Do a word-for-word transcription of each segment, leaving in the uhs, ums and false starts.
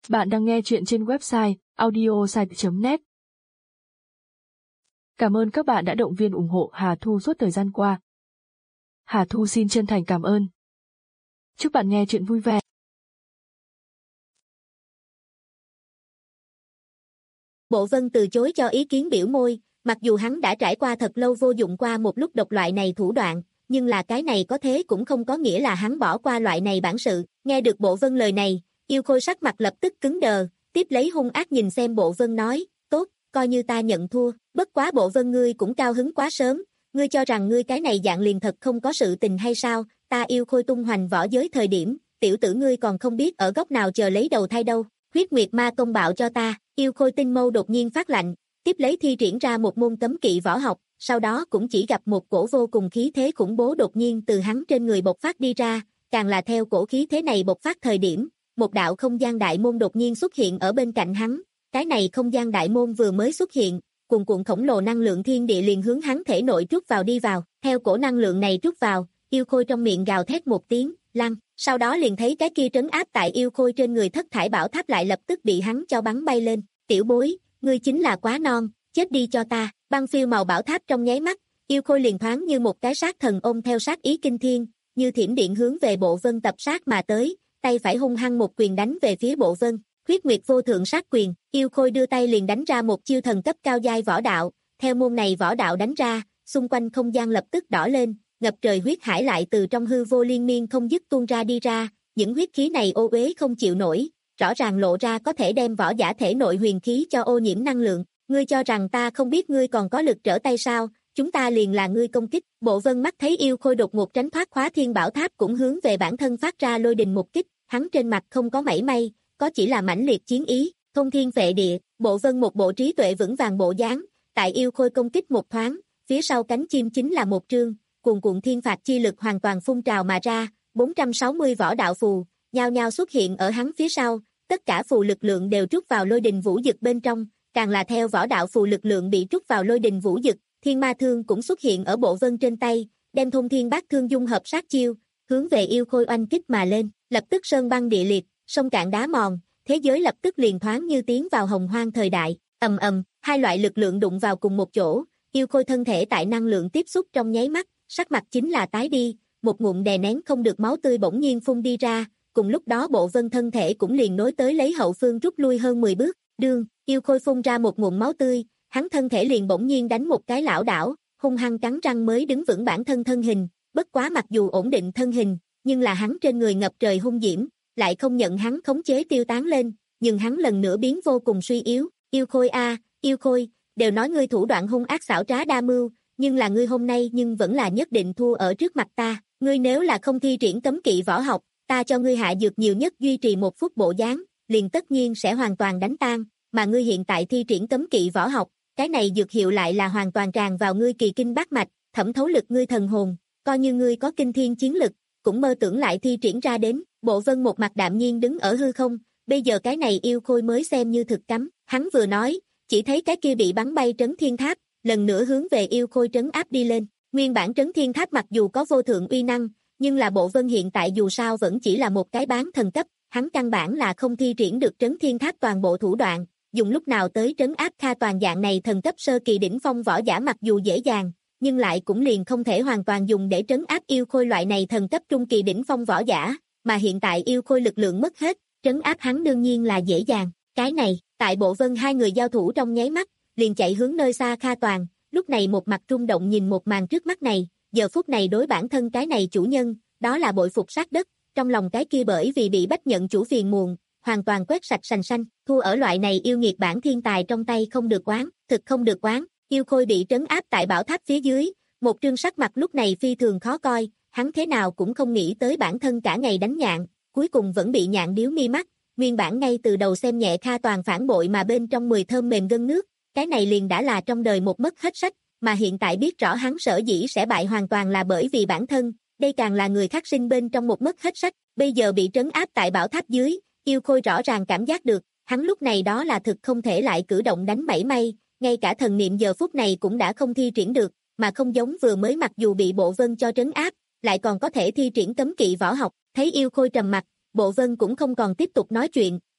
Bạn đang nghe chuyện trên website audiosite chấm net. Cảm ơn các bạn đã động viên ủng hộ Hà Thu suốt thời gian qua. Hà Thu xin chân thành cảm ơn. Chúc bạn nghe chuyện vui vẻ. Bộ Vân từ chối cho ý kiến biểu môi, mặc dù hắn đã trải qua thật lâu vô dụng qua một lúc độc loại này thủ đoạn, nhưng là cái này có thế cũng không có nghĩa là hắn bỏ qua loại này bản sự. Nghe được Bộ Vân lời này, Yêu Khôi sắc mặt lập tức cứng đờ, tiếp lấy hung ác nhìn xem Bộ Vân nói, tốt, coi như ta nhận thua, bất quá Bộ Vân ngươi cũng cao hứng quá sớm, ngươi cho rằng ngươi cái này dạng liền thật không có sự tình hay sao, ta Yêu Khôi tung hoành võ giới thời điểm, tiểu tử ngươi còn không biết ở góc nào chờ lấy đầu thai đâu, huyết nguyệt ma công bạo cho ta. Yêu Khôi tinh mâu đột nhiên phát lạnh, tiếp lấy thi triển ra một môn cấm kỵ võ học, sau đó cũng chỉ gặp một cổ vô cùng khí thế khủng bố đột nhiên từ hắn trên người bộc phát đi ra, càng là theo cổ khí thế này bộc phát thời điểm, một đạo không gian đại môn đột nhiên xuất hiện ở bên cạnh hắn, cái này không gian đại môn vừa mới xuất hiện, cuồn cuộn khổng lồ năng lượng thiên địa liền hướng hắn thể nội trút vào đi vào, theo cổ năng lượng này trút vào, Yêu Khôi trong miệng gào thét một tiếng, lăn, sau đó liền thấy cái kia trấn áp tại Yêu Khôi trên người thất thải bảo tháp lại lập tức bị hắn cho bắn bay lên, tiểu bối, ngươi chính là quá non, chết đi cho ta, băng phiêu màu bảo tháp trong nháy mắt, Yêu Khôi liền thoáng như một cái sát thần ôm theo sát ý kinh thiên, như thiểm điện hướng về Bộ Vân tập sát mà tới, tay phải hung hăng một quyền đánh về phía Bộ Vân, huyết nguyệt vô thượng sát quyền, Yêu Khôi đưa tay liền đánh ra một chiêu thần cấp cao giai võ đạo, theo môn này võ đạo đánh ra, xung quanh không gian lập tức đỏ lên, ngập trời huyết hải lại từ trong hư vô liên miên không dứt tuôn ra đi ra, những huyết khí này ô uế không chịu nổi, rõ ràng lộ ra có thể đem võ giả thể nội huyền khí cho ô nhiễm năng lượng, ngươi cho rằng ta không biết ngươi còn có lực trở tay sao, chúng ta liền là ngươi công kích. Bộ Vân mắt thấy Yêu Khôi đột ngột tránh thoát Khóa Thiên Bảo Tháp cũng hướng về bản thân phát ra lôi đình một kích, hắn trên mặt không có mảy may, có chỉ là mãnh liệt chiến ý, thông thiên vệ địa. Bộ Vân một bộ trí tuệ vững vàng bộ dáng, tại Yêu Khôi công kích một thoáng, phía sau cánh chim chính là một trương, cuồn cuộn thiên phạt chi lực hoàn toàn phun trào mà ra, bốn trăm sáu mươi võ đạo phù, nhao nhao xuất hiện ở hắn phía sau, tất cả phù lực lượng đều trút vào lôi đình vũ dực bên trong, càng là theo võ đạo phù lực lượng bị trút vào lôi đình vũ dực, thiên ma thương cũng xuất hiện ở Bộ Vân trên tay, đem thông thiên bát thương dung hợp sát chiêu, hướng về Yêu Khôi oanh kích mà lên, lập tức sơn băng địa liệt, sông cạn đá mòn, thế giới lập tức liền thoáng như tiến vào hồng hoang thời đại, ầm ầm, hai loại lực lượng đụng vào cùng một chỗ, Yêu Khôi thân thể tại năng lượng tiếp xúc trong nháy mắt, sắc mặt chính là tái đi, một ngụm đè nén không được máu tươi bỗng nhiên phun đi ra, cùng lúc đó Bộ Vân thân thể cũng liền nối tới lấy hậu phương rút lui hơn mười bước, đương, Yêu Khôi phun ra một ngụm máu tươi, hắn thân thể liền bỗng nhiên đánh một cái lảo đảo, hung hăng cắn răng mới đứng vững bản thân thân hình, bất quá mặc dù ổn định thân hình, nhưng là hắn trên người ngập trời hung diễm, lại không nhận hắn khống chế tiêu tán lên, nhưng hắn lần nữa biến vô cùng suy yếu, Yêu Khôi a, Yêu Khôi, đều nói ngươi thủ đoạn hung ác xảo trá đa mưu, nhưng là ngươi hôm nay nhưng vẫn là nhất định thua ở trước mặt ta, ngươi nếu là không thi triển cấm kỵ võ học, ta cho ngươi hạ dược nhiều nhất duy trì một phút bộ dáng, liền tất nhiên sẽ hoàn toàn đánh tan, mà ngươi hiện tại thi triển cấm kỵ võ học, cái này dược hiệu lại là hoàn toàn tràn vào ngươi kỳ kinh bát mạch, thẩm thấu lực ngươi thần hồn, coi như ngươi có kinh thiên chiến lực, cũng mơ tưởng lại thi triển ra đến. Bộ Vân một mặt đạm nhiên đứng ở hư không, bây giờ cái này Yêu Khôi mới xem như thực cấm, hắn vừa nói, chỉ thấy cái kia bị bắn bay trấn thiên tháp, lần nữa hướng về Yêu Khôi trấn áp đi lên, nguyên bản trấn thiên tháp mặc dù có vô thượng uy năng, nhưng là Bộ Vân hiện tại dù sao vẫn chỉ là một cái bán thần cấp, hắn căn bản là không thi triển được trấn thiên tháp toàn bộ thủ đoạn, dùng lúc nào tới trấn áp Kha toàn dạng này thần cấp sơ kỳ đỉnh phong võ giả mặc dù dễ dàng, nhưng lại cũng liền không thể hoàn toàn dùng để trấn áp Yêu Khôi loại này thần cấp trung kỳ đỉnh phong võ giả, mà hiện tại Yêu Khôi lực lượng mất hết, trấn áp hắn đương nhiên là dễ dàng, cái này, tại Bộ Vân hai người giao thủ trong nháy mắt, liền chạy hướng nơi xa Kha toàn, lúc này một mặt rung động nhìn một màn trước mắt này, giờ phút này đối bản thân cái này chủ nhân, đó là bội phục sát đất, trong lòng cái kia bởi vì bị bách nhận chủ phiền muộn, hoàn toàn quét sạch sành xanh, thua ở loại này yêu nghiệt bản thiên tài trong tay không được quán, thực không được quán, Yêu Khôi bị trấn áp tại bảo tháp phía dưới, một trương sắc mặt lúc này phi thường khó coi, hắn thế nào cũng không nghĩ tới bản thân cả ngày đánh nhạn, cuối cùng vẫn bị nhạn điếu mi mắt, nguyên bản ngay từ đầu xem nhẹ Kha toàn phản bội mà bên trong mười thơm mềm gân nước, cái này liền đã là trong đời một mất hết sách, mà hiện tại biết rõ hắn sở dĩ sẽ bại hoàn toàn là bởi vì bản thân, đây càng là người khác sinh bên trong một mất hết sách, bây giờ bị trấn áp tại bảo tháp dưới, Yêu Khôi rõ ràng cảm giác được, hắn lúc này đó là thực không thể lại cử động đánh mảy may, ngay cả thần niệm giờ phút này cũng đã không thi triển được, mà không giống vừa mới mặc dù bị Bộ Vân cho trấn áp, lại còn có thể thi triển cấm kỵ võ học, thấy Yêu Khôi trầm mặt, Bộ Vân cũng không còn tiếp tục nói chuyện,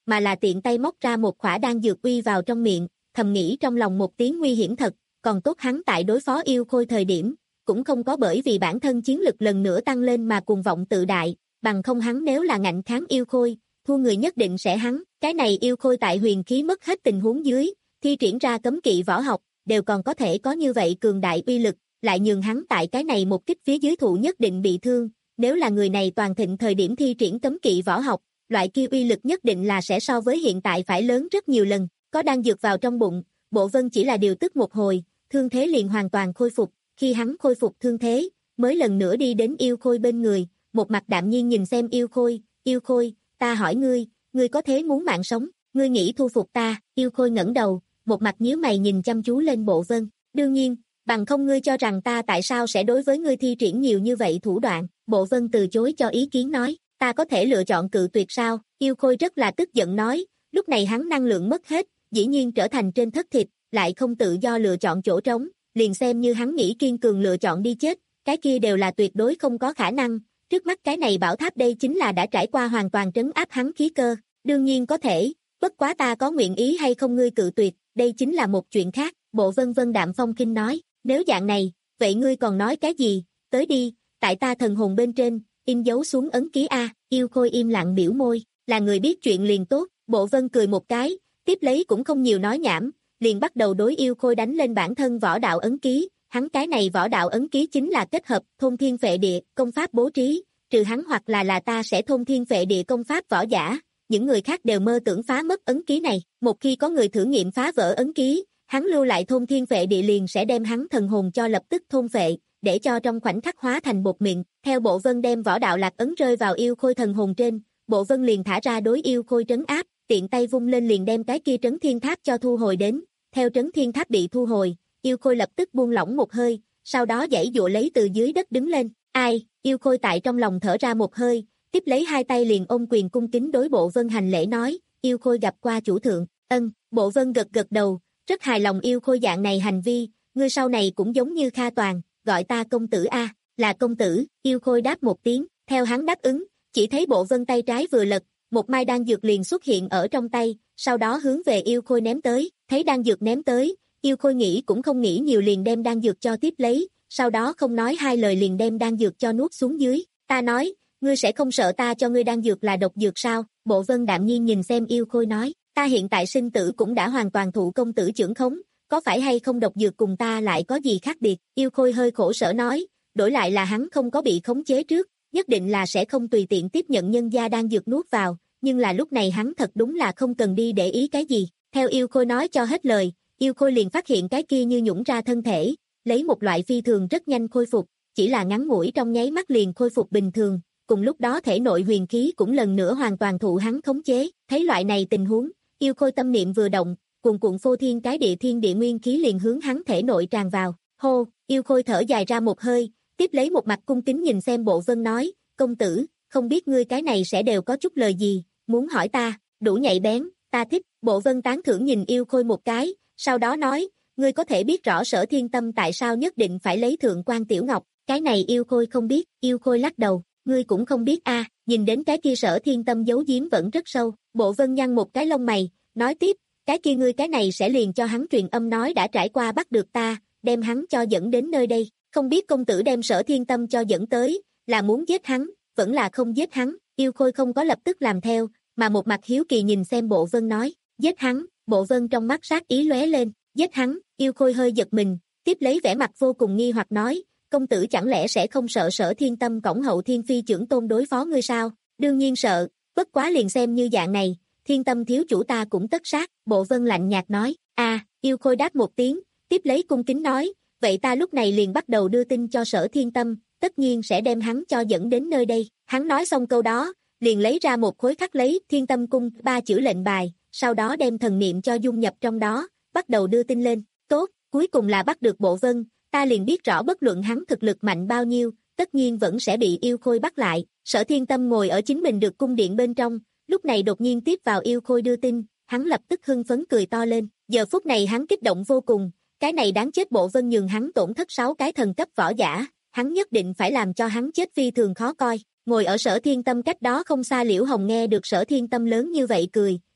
mà là tiện tay móc ra một khỏa đan dược uy vào trong miệng, thầm nghĩ trong lòng một tiếng nguy hiểm thật, còn tốt hắn tại đối phó yêu khôi thời điểm, cũng không có bởi vì bản thân chiến lực lần nữa tăng lên mà cuồng vọng tự đại, bằng không hắn nếu là ngạnh kháng yêu khôi, thua người nhất định sẽ hắn, cái này yêu khôi tại huyền khí mất hết tình huống dưới, thi triển ra cấm kỵ võ học, đều còn có thể có như vậy cường đại uy lực, lại nhường hắn tại cái này một kích phía dưới thụ nhất định bị thương, nếu là người này toàn thịnh thời điểm thi triển cấm kỵ võ học, loại kia uy lực nhất định là sẽ so với hiện tại phải lớn rất nhiều lần, có đan dược vào trong bụng, Bộ Vân chỉ là điều tức một hồi, thương thế liền hoàn toàn khôi phục, khi hắn khôi phục thương thế, mới lần nữa đi đến yêu khôi bên người, một mặt đạm nhiên nhìn xem yêu khôi, yêu khôi, ta hỏi ngươi, ngươi có thế muốn mạng sống, ngươi nghĩ thu phục ta, yêu khôi ngẩng đầu, một mặt nhíu mày nhìn chăm chú lên Bộ Vân, đương nhiên, bằng không ngươi cho rằng ta tại sao sẽ đối với ngươi thi triển nhiều như vậy thủ đoạn, Bộ Vân từ chối cho ý kiến nói, ta có thể lựa chọn cự tuyệt sao, yêu khôi rất là tức giận nói, lúc này hắn năng lượng mất hết, dĩ nhiên trở thành trên thất thịt, lại không tự do lựa chọn chỗ trống, liền xem như hắn nghĩ kiên cường lựa chọn đi chết, cái kia đều là tuyệt đối không có khả năng, trước mắt cái này bảo tháp đây chính là đã trải qua hoàn toàn trấn áp hắn khí cơ, đương nhiên có thể, bất quá ta có nguyện ý hay không ngươi cự tuyệt, đây chính là một chuyện khác, Bộ Vân Vân đạm phong kinh nói, nếu dạng này, vậy ngươi còn nói cái gì, tới đi, tại ta thần hồn bên trên, in dấu xuống ấn ký A, yêu khôi im lặng biểu môi, là người biết chuyện liền tốt, Bộ Vân cười một cái, tiếp lấy cũng không nhiều nói nhảm, liền bắt đầu đối yêu khôi đánh lên bản thân võ đạo ấn ký, hắn cái này võ đạo ấn ký chính là kết hợp thôn thiên phệ địa, công pháp bố trí, trừ hắn hoặc là là ta sẽ thôn thiên phệ địa công pháp võ giả, những người khác đều mơ tưởng phá mất ấn ký này, một khi có người thử nghiệm phá vỡ ấn ký, hắn lưu lại thôn thiên phệ địa liền sẽ đem hắn thần hồn cho lập tức thôn phệ, để cho trong khoảnh khắc hóa thành bột mịn, theo Bộ Vân đem võ đạo lạc ấn rơi vào yêu khôi thần hồn trên, Bộ Vân liền thả ra đối yêu khôi trấn áp, tiện tay vung lên liền đem cái kia trấn thiên tháp cho thu hồi đến, theo trấn thiên tháp bị thu hồi, yêu khôi lập tức buông lỏng một hơi, sau đó giãy dụa lấy từ dưới đất đứng lên, ai, yêu khôi tại trong lòng thở ra một hơi, tiếp lấy hai tay liền ôm quyền cung kính đối Bộ Vân hành lễ nói, yêu khôi gặp qua chủ thượng, ân, Bộ Vân gật gật đầu, rất hài lòng yêu khôi dạng này hành vi, ngươi sau này cũng giống như Kha Toàn, gọi ta công tử a, là công tử, yêu khôi đáp một tiếng, theo hắn đáp ứng, chỉ thấy Bộ Vân tay trái vừa lật, một mai đan dược liền xuất hiện ở trong tay, sau đó hướng về yêu khôi ném tới, thấy đan dược ném tới, yêu khôi nghĩ cũng không nghĩ nhiều liền đem đan dược cho tiếp lấy, sau đó không nói hai lời liền đem đan dược cho nuốt xuống dưới, ta nói, ngươi sẽ không sợ ta cho ngươi đan dược là độc dược sao, Bộ Vân đạm nhiên nhìn xem yêu khôi nói, ta hiện tại sinh tử cũng đã hoàn toàn thụ công tử trưởng khống, có phải hay không độc dược cùng ta lại có gì khác biệt, yêu khôi hơi khổ sở nói, đổi lại là hắn không có bị khống chế trước, nhất định là sẽ không tùy tiện tiếp nhận nhân gia đan dược nuốt vào, nhưng là lúc này hắn thật đúng là không cần đi để ý cái gì, theo yêu khôi nói cho hết lời, yêu khôi liền phát hiện cái kia như nhũng ra thân thể, lấy một loại phi thường rất nhanh khôi phục, chỉ là ngắn ngủi trong nháy mắt liền khôi phục bình thường, cùng lúc đó thể nội huyền khí cũng lần nữa hoàn toàn thụ hắn khống chế, thấy loại này tình huống, yêu khôi tâm niệm vừa động, cuồn cuộn phô thiên cái địa thiên địa nguyên khí liền hướng hắn thể nội tràn vào, hô, yêu khôi thở dài ra một hơi, tiếp lấy một mặt cung kính nhìn xem Bộ Vân nói, công tử, không biết ngươi cái này sẽ đều có chút lời gì, muốn hỏi ta, đủ nhạy bén, ta thích, Bộ Vân tán thưởng nhìn yêu khôi một cái, sau đó nói, ngươi có thể biết rõ Sở Thiên Tâm tại sao nhất định phải lấy thượng quan Tiểu Ngọc, cái này yêu khôi không biết, yêu khôi lắc đầu, ngươi cũng không biết a, nhìn đến cái kia Sở Thiên Tâm giấu giếm vẫn rất sâu, Bộ Vân nhăn một cái lông mày, nói tiếp, cái kia ngươi cái này sẽ liền cho hắn truyền âm nói đã trải qua bắt được ta, đem hắn cho dẫn đến nơi đây, không biết công tử đem Sở Thiên Tâm cho dẫn tới, là muốn giết hắn, vẫn là không giết hắn, yêu khôi không có lập tức làm theo, mà một mặt hiếu kỳ nhìn xem Bộ Vân nói, giết hắn, Bộ Vân trong mắt sát ý lóe lên, giết hắn, yêu khôi hơi giật mình, tiếp lấy vẻ mặt vô cùng nghi hoặc nói, công tử chẳng lẽ sẽ không sợ Sở Thiên Tâm cổng hậu thiên phi trưởng tôn đối phó ngươi sao, đương nhiên sợ, bất quá liền xem như dạng này, Thiên Tâm thiếu chủ ta cũng tất sát, Bộ Vân lạnh nhạt nói, a, yêu khôi đáp một tiếng, tiếp lấy cung kính nói, vậy ta lúc này liền bắt đầu đưa tin cho Sở Thiên Tâm, tất nhiên sẽ đem hắn cho dẫn đến nơi đây, hắn nói xong câu đó, liền lấy ra một khối khắc lấy Thiên Tâm cung ba chữ lệnh bài, sau đó đem thần niệm cho dung nhập trong đó, bắt đầu đưa tin lên, tốt, cuối cùng là bắt được Bộ Vân, ta liền biết rõ bất luận hắn thực lực mạnh bao nhiêu, tất nhiên vẫn sẽ bị yêu khôi bắt lại, Sở Thiên Tâm ngồi ở chính mình được cung điện bên trong, lúc này đột nhiên tiếp vào yêu khôi đưa tin, hắn lập tức hưng phấn cười to lên, giờ phút này hắn kích động vô cùng, cái này đáng chết Bộ Vân nhường hắn tổn thất sáu cái thần cấp võ giả, hắn nhất định phải làm cho hắn chết phi thường khó coi, ngồi ở Sở Thiên Tâm cách đó không xa Liễu Hồng nghe được Sở Thiên Tâm lớn như vậy cười,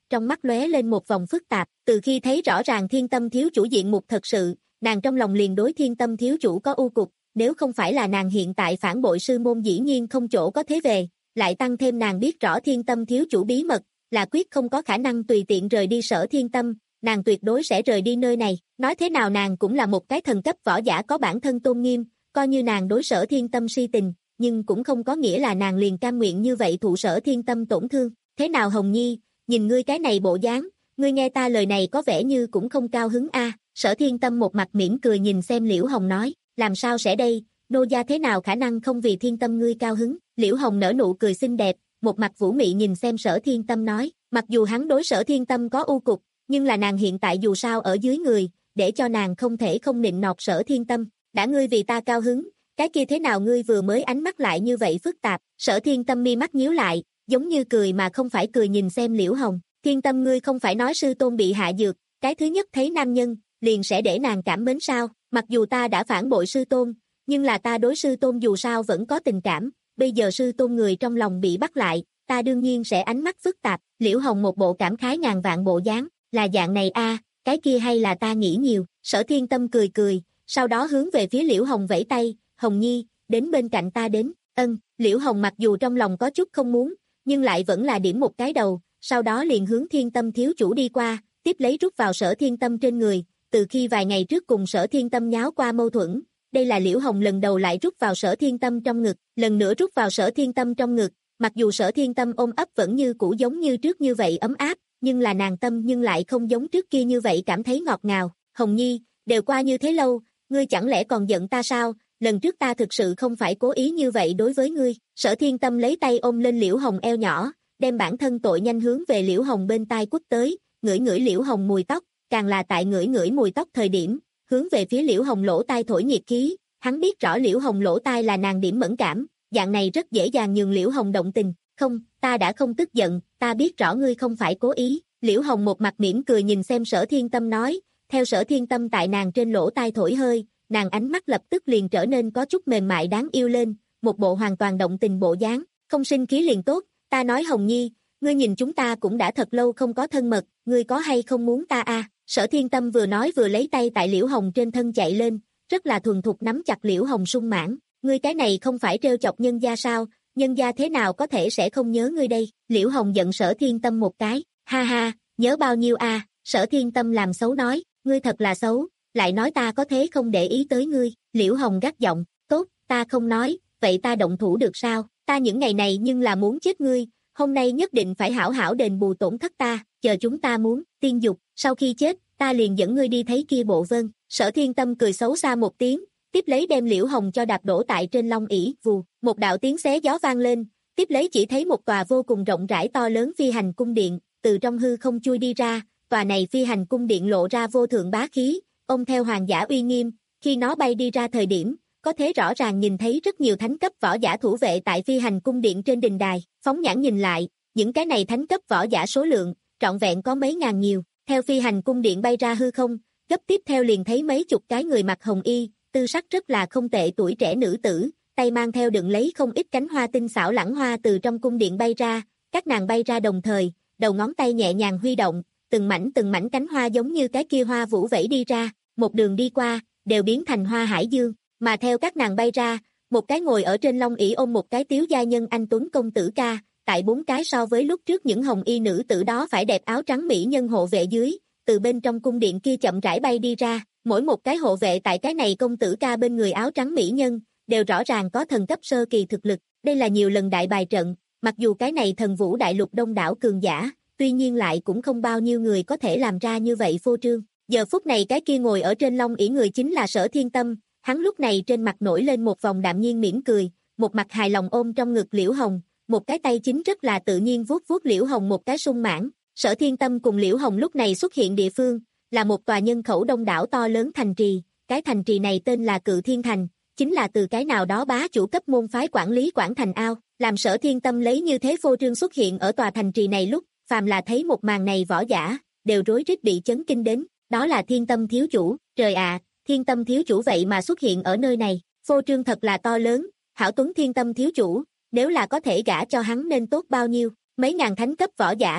trong mắt lóe lên một vòng phức tạp, từ khi thấy rõ ràng Thiên Tâm thiếu chủ diện mục thật sự, nàng trong lòng liền đối Thiên Tâm thiếu chủ có ưu cục, nếu không phải là nàng hiện tại phản bội sư môn dĩ nhiên không chỗ có thế về, lại tăng thêm nàng biết rõ Thiên Tâm thiếu chủ bí mật, là quyết không có khả năng tùy tiện rời đi Sở Thiên Tâm, nàng tuyệt đối sẽ rời đi nơi này, nói thế nào nàng cũng là một cái thần cấp võ giả có bản thân tôn nghiêm, coi như nàng đối Sở Thiên Tâm si tình, nhưng cũng không có nghĩa là nàng liền cam nguyện như vậy thụ Sở Thiên Tâm tổn thương. Thế nào Hồng Nhi, nhìn ngươi cái này bộ dáng, ngươi nghe ta lời này có vẻ như cũng không cao hứng a. Sở Thiên Tâm một mặt mỉm cười nhìn xem Liễu Hồng nói, làm sao sẽ đây, nô gia thế nào khả năng không vì Thiên Tâm ngươi cao hứng. Liễu Hồng nở nụ cười xinh đẹp, một mặt vũ mị nhìn xem Sở Thiên Tâm nói, mặc dù hắn đối Sở Thiên Tâm có ưu cục, nhưng là nàng hiện tại dù sao ở dưới người, để cho nàng không thể không nịnh nọt Sở Thiên Tâm, đã ngươi vì ta cao hứng, cái kia thế nào ngươi vừa mới ánh mắt lại như vậy phức tạp. Sở Thiên Tâm mi mắt nhíu lại, giống như cười mà không phải cười nhìn xem Liễu Hồng, Thiên Tâm ngươi không phải nói sư tôn bị hạ dược, cái thứ nhất thấy nam nhân, liền sẽ để nàng cảm mến sao, mặc dù ta đã phản bội sư tôn, nhưng là ta đối sư tôn dù sao vẫn có tình cảm, bây giờ sư tôn người trong lòng bị bắt lại, ta đương nhiên sẽ ánh mắt phức tạp. Liễu Hồng một bộ cảm khái ngàn vạn bộ dáng, là dạng này a, cái kia hay là ta nghĩ nhiều. Sở Thiên Tâm cười cười, sau đó hướng về phía Liễu Hồng vẫy tay, Hồng Nhi, đến bên cạnh ta đến. Ân. Liễu Hồng mặc dù trong lòng có chút không muốn, nhưng lại vẫn là điểm một cái đầu, sau đó liền hướng Thiên Tâm thiếu chủ đi qua, tiếp lấy rút vào Sở Thiên Tâm trên người, từ khi vài ngày trước cùng Sở Thiên Tâm nháo qua mâu thuẫn, đây là Liễu Hồng lần đầu lại rút vào Sở Thiên Tâm trong ngực, lần nữa rút vào Sở Thiên Tâm trong ngực, mặc dù Sở Thiên Tâm ôm ấp vẫn như cũ giống như trước như vậy ấm áp, nhưng là nàng tâm nhưng lại không giống trước kia như vậy cảm thấy ngọt ngào. Hồng Nhi, đều qua như thế lâu, ngươi chẳng lẽ còn giận ta sao, lần trước ta thực sự không phải cố ý như vậy đối với ngươi. Sở Thiên Tâm lấy tay ôm lên Liễu Hồng eo nhỏ, đem bản thân tội nhanh hướng về Liễu Hồng bên tai quất tới, ngửi ngửi Liễu Hồng mùi tóc, càng là tại ngửi ngửi mùi tóc thời điểm, hướng về phía Liễu Hồng lỗ tai thổi nhiệt khí, hắn biết rõ Liễu Hồng lỗ tai là nàng điểm mẫn cảm, dạng này rất dễ dàng nhường Liễu Hồng động tình. Không, ta đã không tức giận, ta biết rõ ngươi không phải cố ý. Liễu Hồng một mặt mỉm cười nhìn xem Sở Thiên Tâm nói, theo Sở Thiên Tâm tại nàng trên lỗ tai thổi hơi, nàng ánh mắt lập tức liền trở nên có chút mềm mại đáng yêu lên, một bộ hoàn toàn động tình bộ dáng, không sinh khí liền tốt. Ta nói Hồng Nhi, ngươi nhìn chúng ta cũng đã thật lâu không có thân mật, ngươi có hay không muốn ta a? Sở Thiên Tâm vừa nói vừa lấy tay tại Liễu Hồng trên thân chạy lên, rất là thuần thục nắm chặt Liễu Hồng sung mãn, ngươi cái này không phải trêu chọc nhân gia sao, nhân gia thế nào có thể sẽ không nhớ ngươi đây. Liễu Hồng giận Sở Thiên Tâm một cái, ha ha, nhớ bao nhiêu a? Sở Thiên Tâm làm xấu nói, ngươi thật là xấu, lại nói ta có thế không để ý tới ngươi. Liễu Hồng gắt giọng, tốt, ta không nói, vậy ta động thủ được sao, ta những ngày này nhưng là muốn chết ngươi, hôm nay nhất định phải hảo hảo đền bù tổn thất ta, chờ chúng ta muốn, tiên dục, sau khi chết, ta liền dẫn ngươi đi thấy kia bộ vân. Sở Thiên Tâm cười xấu xa một tiếng, tiếp lấy đem Liễu Hồng cho đạp đổ tại trên long ỷ, vù, một đạo tiếng xé gió vang lên, tiếp lấy chỉ thấy một tòa vô cùng rộng rãi to lớn phi hành cung điện, từ trong hư không chui đi ra, tòa này phi hành cung điện lộ ra vô thượng bá khí, ôm theo hoàng giả uy nghiêm, khi nó bay đi ra thời điểm, có thể rõ ràng nhìn thấy rất nhiều thánh cấp võ giả thủ vệ tại phi hành cung điện trên đình đài, phóng nhãn nhìn lại, những cái này thánh cấp võ giả số lượng, trọn vẹn có mấy ngàn nhiều, theo phi hành cung điện bay ra hư không, gấp tiếp theo liền thấy mấy chục cái người mặc hồng y, tư sắc rất là không tệ tuổi trẻ nữ tử, tay mang theo đựng lấy không ít cánh hoa tinh xảo lãng hoa từ trong cung điện bay ra, các nàng bay ra đồng thời, đầu ngón tay nhẹ nhàng huy động, từng mảnh từng mảnh cánh hoa giống như cái kia hoa vũ vẫy đi ra, một đường đi qua, đều biến thành hoa hải dương, mà theo các nàng bay ra, một cái ngồi ở trên long ỷ ôm một cái tiếu gia nhân anh tuấn công tử ca, tại bốn cái so với lúc trước những hồng y nữ tử đó phải đẹp áo trắng mỹ nhân hộ vệ dưới, từ bên trong cung điện kia chậm rãi bay đi ra, mỗi một cái hộ vệ tại cái này công tử ca bên người áo trắng mỹ nhân, đều rõ ràng có thần cấp sơ kỳ thực lực, đây là nhiều lần đại bài trận, mặc dù cái này thần vũ đại lục đông đảo cường giả, tuy nhiên lại cũng không bao nhiêu người có thể làm ra như vậy phô trương. Giờ phút này cái kia ngồi ở trên long ỷ người chính là Sở Thiên Tâm, hắn lúc này trên mặt nổi lên một vòng đạm nhiên mỉm cười, một mặt hài lòng ôm trong ngực Liễu Hồng, một cái tay chính rất là tự nhiên vuốt vuốt Liễu Hồng một cái sung mãn. Sở Thiên Tâm cùng Liễu Hồng lúc này xuất hiện địa phương, là một tòa nhân khẩu đông đảo to lớn thành trì, cái thành trì này tên là Cự Thiên Thành, chính là từ cái nào đó bá chủ cấp môn phái quản lý quản thành ao, làm Sở Thiên Tâm lấy như thế phô trương xuất hiện ở tòa thành trì này lúc, phàm là thấy một màn này võ giả, đều rối rít bị chấn kinh đến, đó là Thiên Tâm thiếu chủ, trời ạ, Thiên Tâm thiếu chủ vậy mà xuất hiện ở nơi này, phô trương thật là to lớn, hảo tuấn Thiên Tâm thiếu chủ, nếu là có thể gả cho hắn nên tốt bao nhiêu, mấy ngàn thánh cấp võ giả,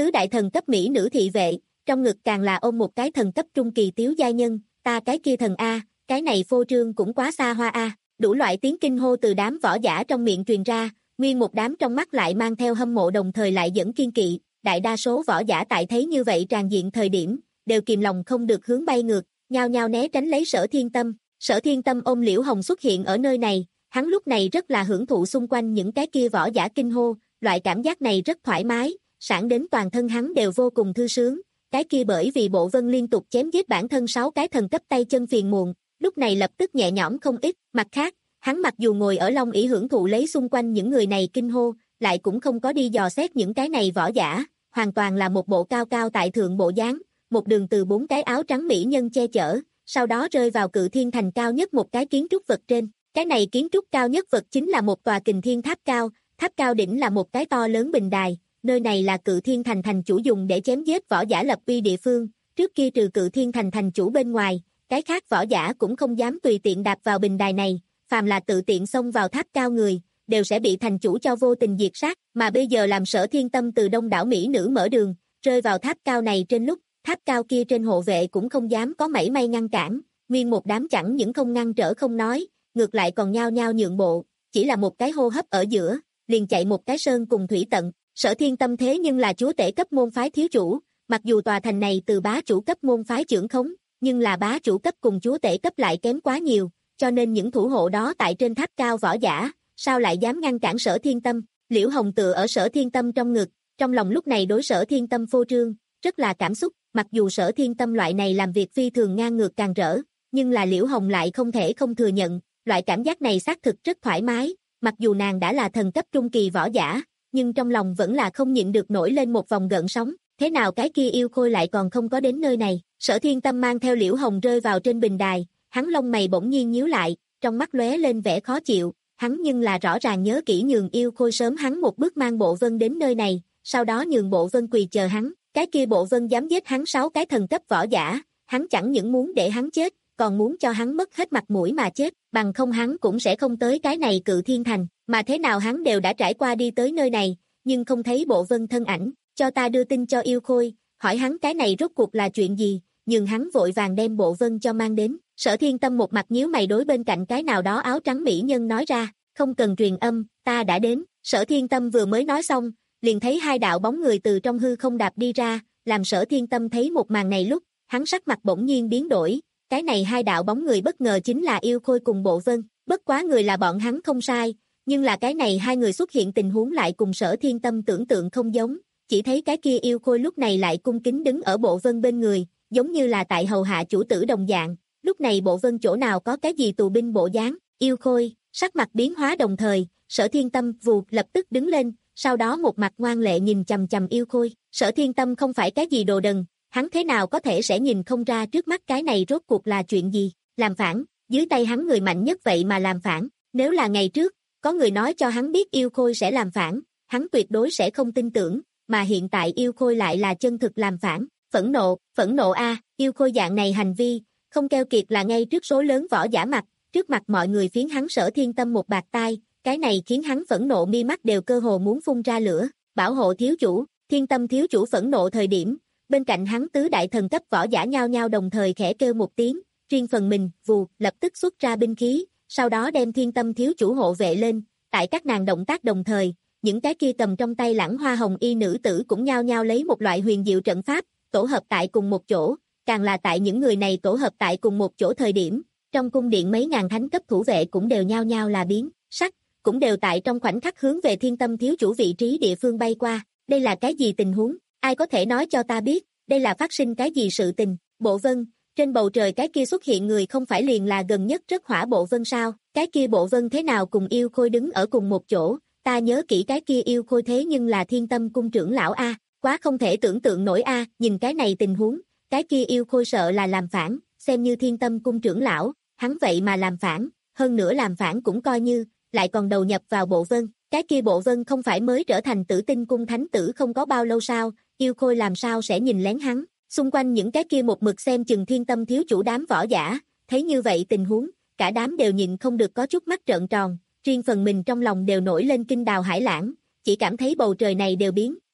tứ đại thần cấp mỹ nữ thị vệ, trong ngực càng là ôm một cái thần cấp trung kỳ tiếu giai nhân, ta cái kia thần A, cái này phô trương cũng quá xa hoa A, đủ loại tiếng kinh hô từ đám võ giả trong miệng truyền ra, nguyên một đám trong mắt lại mang theo hâm mộ đồng thời lại dẫn kiên kỵ, đại đa số võ giả tại thấy như vậy tràn diện thời điểm, đều kìm lòng không được hướng bay ngược, nhao nhao né tránh lấy Sở Thiên Tâm. Sở Thiên Tâm ôm Liễu Hồng xuất hiện ở nơi này, hắn lúc này rất là hưởng thụ xung quanh những cái kia võ giả kinh hô, loại cảm giác này rất thoải mái, sảng đến toàn thân hắn đều vô cùng thư sướng, cái kia bởi vì Bộ Vân liên tục chém giết bản thân sáu cái thần cấp tay chân phiền muộn, lúc này lập tức nhẹ nhõm không ít, mặt khác, hắn mặc dù ngồi ở Long ỷ hưởng thụ lấy xung quanh những người này kinh hô, lại cũng không có đi dò xét những cái này võ giả, hoàn toàn là một bộ cao cao tại thượng bộ dáng, một đường từ bốn cái áo trắng mỹ nhân che chở, sau đó rơi vào Cự Thiên Thành cao nhất một cái kiến trúc vật trên. Cái này kiến trúc cao nhất vật chính là một tòa Kình Thiên Tháp cao, tháp cao đỉnh là một cái to lớn bình đài, nơi này là Cự Thiên Thành thành chủ dùng để chém giết võ giả lập uy địa phương, trước kia trừ Cự Thiên Thành thành chủ bên ngoài, cái khác võ giả cũng không dám tùy tiện đạp vào bình đài này, phàm là tự tiện xông vào tháp cao người, đều sẽ bị thành chủ cho vô tình diệt sát, mà bây giờ làm Sở Thiên Tâm từ đông đảo mỹ nữ mở đường, rơi vào tháp cao này trên lúc, tháp cao kia trên hộ vệ cũng không dám có mảy may ngăn cản, nguyên một đám chẳng những không ngăn trở không nói, ngược lại còn nhao nhao nhượng bộ, chỉ là một cái hô hấp ở giữa, liền chạy một cái sơn cùng thủy tận. Sở Thiên Tâm thế nhưng là chúa tể cấp môn phái thiếu chủ, mặc dù tòa thành này từ bá chủ cấp môn phái trưởng khống, nhưng là bá chủ cấp cùng chúa tể cấp lại kém quá nhiều, cho nên những thủ hộ đó tại trên tháp cao võ giả, sao lại dám ngăn cản Sở Thiên Tâm. Liễu Hồng tựa ở Sở Thiên Tâm trong ngực, trong lòng lúc này đối Sở Thiên Tâm phô trương, rất là cảm xúc, mặc dù Sở Thiên Tâm loại này làm việc phi thường ngang ngược càng rỡ, nhưng là Liễu Hồng lại không thể không thừa nhận, loại cảm giác này xác thực rất thoải mái, mặc dù nàng đã là thần cấp trung kỳ võ giả, nhưng trong lòng vẫn là không nhịn được nổi lên một vòng gợn sóng, thế nào cái kia yêu khôi lại còn không có đến nơi này. Sở Thiên Tâm mang theo Liễu Hồng rơi vào trên bình đài, hắn lông mày bỗng nhiên nhíu lại, trong mắt lóe lên vẻ khó chịu, hắn nhưng là rõ ràng nhớ kỹ nhường yêu khôi sớm hắn một bước mang Bộ Vân đến nơi này, sau đó nhường Bộ Vân quỳ chờ hắn, cái kia Bộ Vân dám giết hắn sáu cái thần cấp võ giả, hắn chẳng những muốn để hắn chết, còn muốn cho hắn mất hết mặt mũi mà chết, bằng không hắn cũng sẽ không tới cái này Cự Thiên Thành, mà thế nào hắn đều đã trải qua đi tới nơi này, nhưng không thấy Bộ Vân thân ảnh, cho ta đưa tin cho yêu khôi, hỏi hắn cái này rốt cuộc là chuyện gì, nhưng hắn vội vàng đem Bộ Vân cho mang đến. Sở Thiên Tâm một mặt nhíu mày đối bên cạnh cái nào đó áo trắng mỹ nhân nói ra, không cần truyền âm, ta đã đến. Sở Thiên Tâm vừa mới nói xong, liền thấy hai đạo bóng người từ trong hư không đạp đi ra, làm Sở Thiên Tâm thấy một màn này lúc, hắn sắc mặt bỗng nhiên biến đổi, cái này hai đạo bóng người bất ngờ chính là yêu khôi cùng Bộ Vân, bất quá người là bọn hắn không sai, nhưng là cái này hai người xuất hiện tình huống lại cùng Sở Thiên Tâm tưởng tượng không giống, chỉ thấy cái kia yêu khôi lúc này lại cung kính đứng ở Bộ Vân bên người, giống như là tại hầu hạ chủ tử đồng dạng, lúc này Bộ Vân chỗ nào có cái gì tù binh bộ dáng, yêu khôi, sắc mặt biến hóa đồng thời, Sở Thiên Tâm vụt lập tức đứng lên, sau đó một mặt ngoan lệ nhìn chằm chằm yêu khôi, Sở Thiên Tâm không phải cái gì đồ đần, hắn thế nào có thể sẽ nhìn không ra trước mắt cái này rốt cuộc là chuyện gì, làm phản, dưới tay hắn người mạnh nhất vậy mà làm phản, nếu là ngày trước, có người nói cho hắn biết yêu khôi sẽ làm phản, hắn tuyệt đối sẽ không tin tưởng, mà hiện tại yêu khôi lại là chân thực làm phản, phẫn nộ, phẫn nộ a, yêu khôi dạng này hành vi, không keo kiệt là ngay trước số lớn võ giả mặt, trước mặt mọi người phiến hắn Sở Thiên Tâm một bạt tai, cái này khiến hắn phẫn nộ mi mắt đều cơ hồ muốn phun ra lửa, bảo hộ thiếu chủ, Thiên Tâm thiếu chủ phẫn nộ thời điểm, bên cạnh hắn tứ đại thần cấp võ giả nhao nhao đồng thời khẽ kêu một tiếng, riêng phần mình, vù, lập tức xuất ra binh khí, sau đó đem Thiên Tâm thiếu chủ hộ vệ lên, tại các nàng động tác đồng thời, những cái kia cầm trong tay lãng hoa hồng y nữ tử cũng nhao nhao lấy một loại huyền diệu trận pháp, tổ hợp tại cùng một chỗ, càng là tại những người này tổ hợp tại cùng một chỗ thời điểm, trong cung điện mấy ngàn thánh cấp thủ vệ cũng đều nhao nhao là biến sắc, cũng đều tại trong khoảnh khắc hướng về Thiên Tâm thiếu chủ vị trí địa phương bay qua, đây là cái gì tình huống, ai có thể nói cho ta biết, đây là phát sinh cái gì sự tình, Bộ Vân, trên bầu trời cái kia xuất hiện người không phải liền là gần nhất rất hỏa Bộ Vân sao, cái kia Bộ Vân thế nào cùng yêu khôi đứng ở cùng một chỗ, ta nhớ kỹ cái kia yêu khôi thế nhưng là Thiên Tâm cung trưởng lão a, quá không thể tưởng tượng nổi a, nhìn cái này tình huống, cái kia yêu khôi sợ là làm phản, xem như Thiên Tâm cung trưởng lão, hắn vậy mà làm phản, hơn nữa làm phản cũng coi như, lại còn đầu nhập vào Bộ Vân, cái kia Bộ Vân không phải mới trở thành Tử Tinh cung thánh tử không có bao lâu sao, yêu khôi làm sao sẽ nhìn lén hắn, xung quanh những cái kia một mực xem chừng Thiên Tâm thiếu chủ đám võ giả, thấy như vậy tình huống, cả đám đều nhìn không được có chút mắt trợn tròn, riêng phần mình trong lòng đều nổi lên kinh đào hải lãng, chỉ cảm thấy bầu trời này đều biến,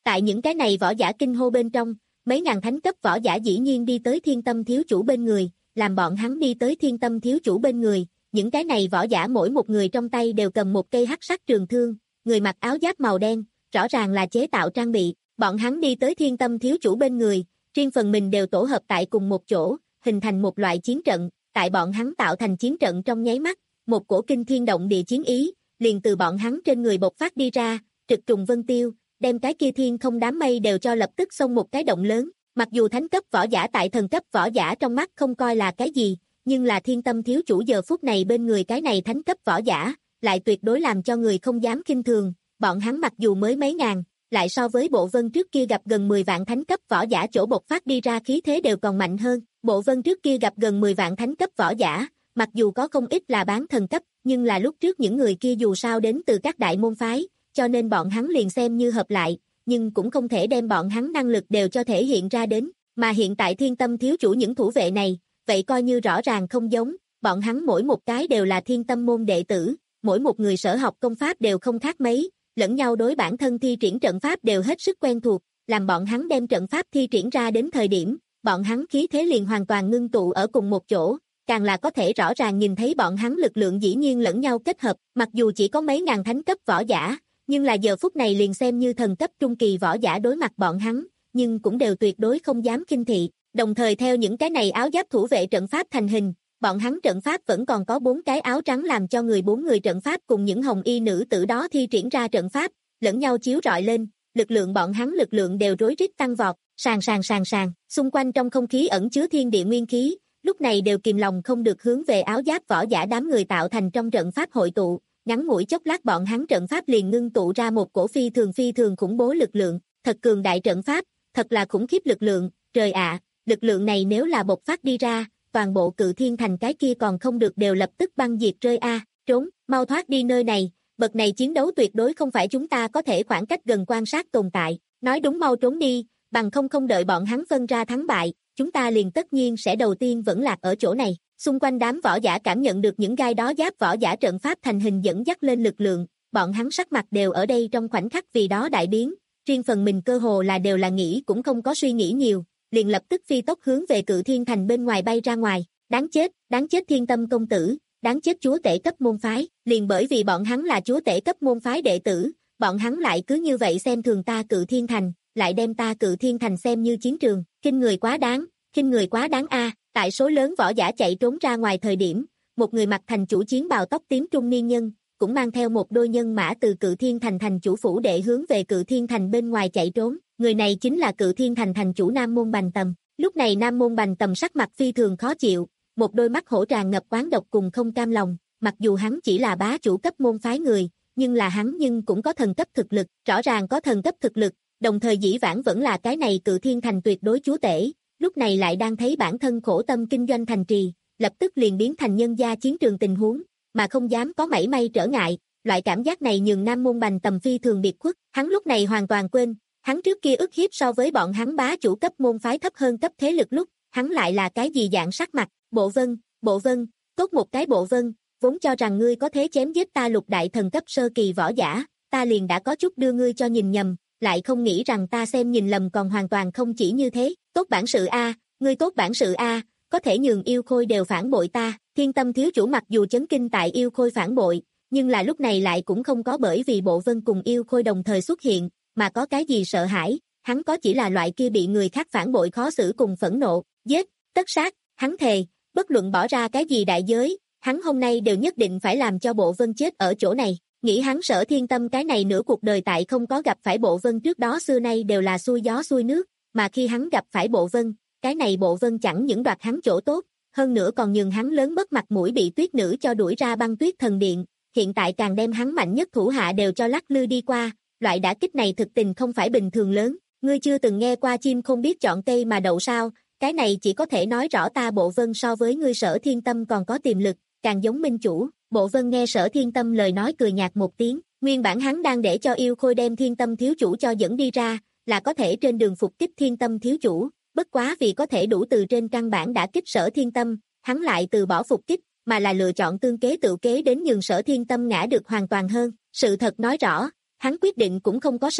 Tại những cái này võ giả kinh hô bên trong, mấy ngàn thánh cấp võ giả dĩ nhiên đi tới Thiên Tâm thiếu chủ bên người, làm bọn hắn đi tới Thiên Tâm thiếu chủ bên người, những cái này võ giả mỗi một người trong tay đều cầm một cây hắc sắc trường thương, người mặc áo giáp màu đen, rõ ràng là chế tạo trang bị, bọn hắn đi tới Thiên Tâm thiếu chủ bên người, riêng phần mình đều tổ hợp tại cùng một chỗ, hình thành một loại chiến trận, tại bọn hắn tạo thành chiến trận trong nháy mắt, một cổ kinh thiên động địa chiến ý, liền từ bọn hắn trên người bộc phát đi ra, trực trùng vân tiêu, đem cái kia thiên không đám mây đều cho lập tức xông một cái động lớn, mặc dù thánh cấp võ giả tại thần cấp võ giả trong mắt không coi là cái gì, nhưng là Thiên Tâm thiếu chủ giờ phút này bên người cái này thánh cấp võ giả, lại tuyệt đối làm cho người không dám khinh thường, bọn hắn mặc dù mới mấy ngàn, lại so với Bộ Vân trước kia gặp gần mười vạn thánh cấp võ giả chỗ bộc phát đi ra khí thế đều còn mạnh hơn, Bộ Vân trước kia gặp gần mười vạn thánh cấp võ giả, mặc dù có không ít là bán thần cấp, nhưng là lúc trước những người kia dù sao đến từ các đại môn phái, cho nên bọn hắn liền xem như hợp lại, nhưng cũng không thể đem bọn hắn năng lực đều cho thể hiện ra đến, mà hiện tại Thiên Tâm thiếu chủ những thủ vệ này, vậy coi như rõ ràng không giống, bọn hắn mỗi một cái đều là Thiên Tâm môn đệ tử, mỗi một người sở học công pháp đều không khác mấy, lẫn nhau đối bản thân thi triển trận pháp đều hết sức quen thuộc, làm bọn hắn đem trận pháp thi triển ra đến thời điểm, bọn hắn khí thế liền hoàn toàn ngưng tụ ở cùng một chỗ, càng là có thể rõ ràng nhìn thấy bọn hắn lực lượng dĩ nhiên lẫn nhau kết hợp, mặc dù chỉ có mấy ngàn thánh cấp võ giả, nhưng là giờ phút này liền xem như thần cấp trung kỳ võ giả đối mặt bọn hắn, nhưng cũng đều tuyệt đối không dám khinh thị, đồng thời theo những cái này áo giáp thủ vệ trận pháp thành hình, bọn hắn trận pháp vẫn còn có bốn cái áo trắng làm cho người bốn người trận pháp cùng những hồng y nữ tử đó thi triển ra trận pháp, lẫn nhau chiếu rọi lên, lực lượng bọn hắn lực lượng đều rối rít tăng vọt, sàn sàn sàn sàn, xung quanh trong không khí ẩn chứa thiên địa nguyên khí, lúc này đều kìm lòng không được hướng về áo giáp võ giả đám người tạo thành trong trận pháp hội tụ, ngắn ngủi chốc lát bọn hắn trận pháp liền ngưng tụ ra một cổ phi thường phi thường khủng bố lực lượng, thật cường đại trận pháp, thật là khủng khiếp lực lượng, trời ạ, lực lượng này nếu là bộc phát đi ra, toàn bộ Cự Thiên thành cái kia còn không được đều lập tức băng diệt rơi a, trốn, mau thoát đi nơi này, bậc này chiến đấu tuyệt đối không phải chúng ta có thể khoảng cách gần quan sát tồn tại, nói đúng mau trốn đi, bằng không không đợi bọn hắn phân ra thắng bại, chúng ta liền tất nhiên sẽ đầu tiên vẫn lạc ở chỗ này. Xung quanh đám võ giả cảm nhận được những gai đó giáp võ giả trận pháp thành hình dẫn dắt lên lực lượng, bọn hắn sắc mặt đều ở đây trong khoảnh khắc vì đó đại biến, riêng phần mình cơ hồ là đều là nghĩ cũng không có suy nghĩ nhiều, liền lập tức phi tốc hướng về Cự Thiên thành bên ngoài bay ra ngoài, đáng chết, đáng chết Thiên Tâm công tử, đáng chết chúa tể cấp môn phái, liền bởi vì bọn hắn là chúa tể cấp môn phái đệ tử, bọn hắn lại cứ như vậy xem thường ta Cự Thiên thành, lại đem ta Cự Thiên thành xem như chiến trường, khinh người quá đáng, khinh người quá đáng a. Tại số lớn võ giả chạy trốn ra ngoài thời điểm, một người mặc thành chủ chiến bào tóc tím trung niên nhân, cũng mang theo một đôi nhân mã từ Cự Thiên thành thành chủ phủ đệ hướng về Cự Thiên thành bên ngoài chạy trốn, người này chính là Cự Thiên thành thành chủ Nam Môn Bành Tầm. Lúc này Nam Môn Bành Tầm sắc mặt phi thường khó chịu, một đôi mắt hổ tràn ngập oán độc cùng không cam lòng, mặc dù hắn chỉ là bá chủ cấp môn phái người, nhưng là hắn nhưng cũng có thần cấp thực lực, rõ ràng có thần cấp thực lực, đồng thời dĩ vãng vẫn là cái này Cự Thiên thành tuyệt đối chúa tể, lúc này lại đang thấy bản thân khổ tâm kinh doanh thành trì, lập tức liền biến thành nhân gia chiến trường tình huống, mà không dám có mảy may trở ngại, loại cảm giác này nhường Nam Môn Bành Tầm phi thường biệt khuất, hắn lúc này hoàn toàn quên, hắn trước kia ức hiếp so với bọn hắn bá chủ cấp môn phái thấp hơn cấp thế lực lúc, hắn lại là cái gì dạng sắc mặt, Bộ Vân, Bộ Vân, tốt một cái Bộ Vân, vốn cho rằng ngươi có thế chém giết ta lục đại thần cấp sơ kỳ võ giả, ta liền đã có chút đưa ngươi cho nhìn nhầm, lại không nghĩ rằng ta xem nhìn lầm còn hoàn toàn không chỉ như thế, tốt bản sự a, ngươi tốt bản sự a, có thể nhường yêu khôi đều phản bội ta, Thiên Tâm thiếu chủ mặc dù chấn kinh tại yêu khôi phản bội, nhưng là lúc này lại cũng không có bởi vì Bộ Vân cùng yêu khôi đồng thời xuất hiện, mà có cái gì sợ hãi, hắn có chỉ là loại kia bị người khác phản bội khó xử cùng phẫn nộ, giết, tất sát, hắn thề, bất luận bỏ ra cái gì đại giới, hắn hôm nay đều nhất định phải làm cho Bộ Vân chết ở chỗ này. Nghĩ hắn Sở Thiên Tâm cái này nửa cuộc đời tại không có gặp phải Bộ Vân trước đó xưa nay đều là xuôi gió xuôi nước, mà khi hắn gặp phải Bộ Vân, cái này Bộ Vân chẳng những đoạt hắn chỗ tốt, hơn nữa còn nhường hắn lớn mất mặt mũi bị tuyết nữ cho đuổi ra băng tuyết thần điện, hiện tại càng đem hắn mạnh nhất thủ hạ đều cho lắc lư đi qua, loại đả kích này thực tình không phải bình thường lớn, ngươi chưa từng nghe qua chim không biết chọn cây mà đậu sao, cái này chỉ có thể nói rõ ta Bộ Vân so với ngươi Sở Thiên Tâm còn có tiềm lực, càng giống minh chủ. Bộ Vân nghe Sở Thiên Tâm lời nói cười nhạt một tiếng, nguyên bản hắn đang để cho yêu khôi đem Thiên Tâm thiếu chủ cho dẫn đi ra, là có thể trên đường phục kích Thiên Tâm thiếu chủ, bất quá vì có thể đủ từ trên căn bản đã kích Sở Thiên Tâm, hắn lại từ bỏ phục kích, mà là lựa chọn tương kế tự kế đến nhường Sở Thiên Tâm ngã được hoàn toàn hơn, sự thật nói rõ, hắn quyết định cũng không có sai,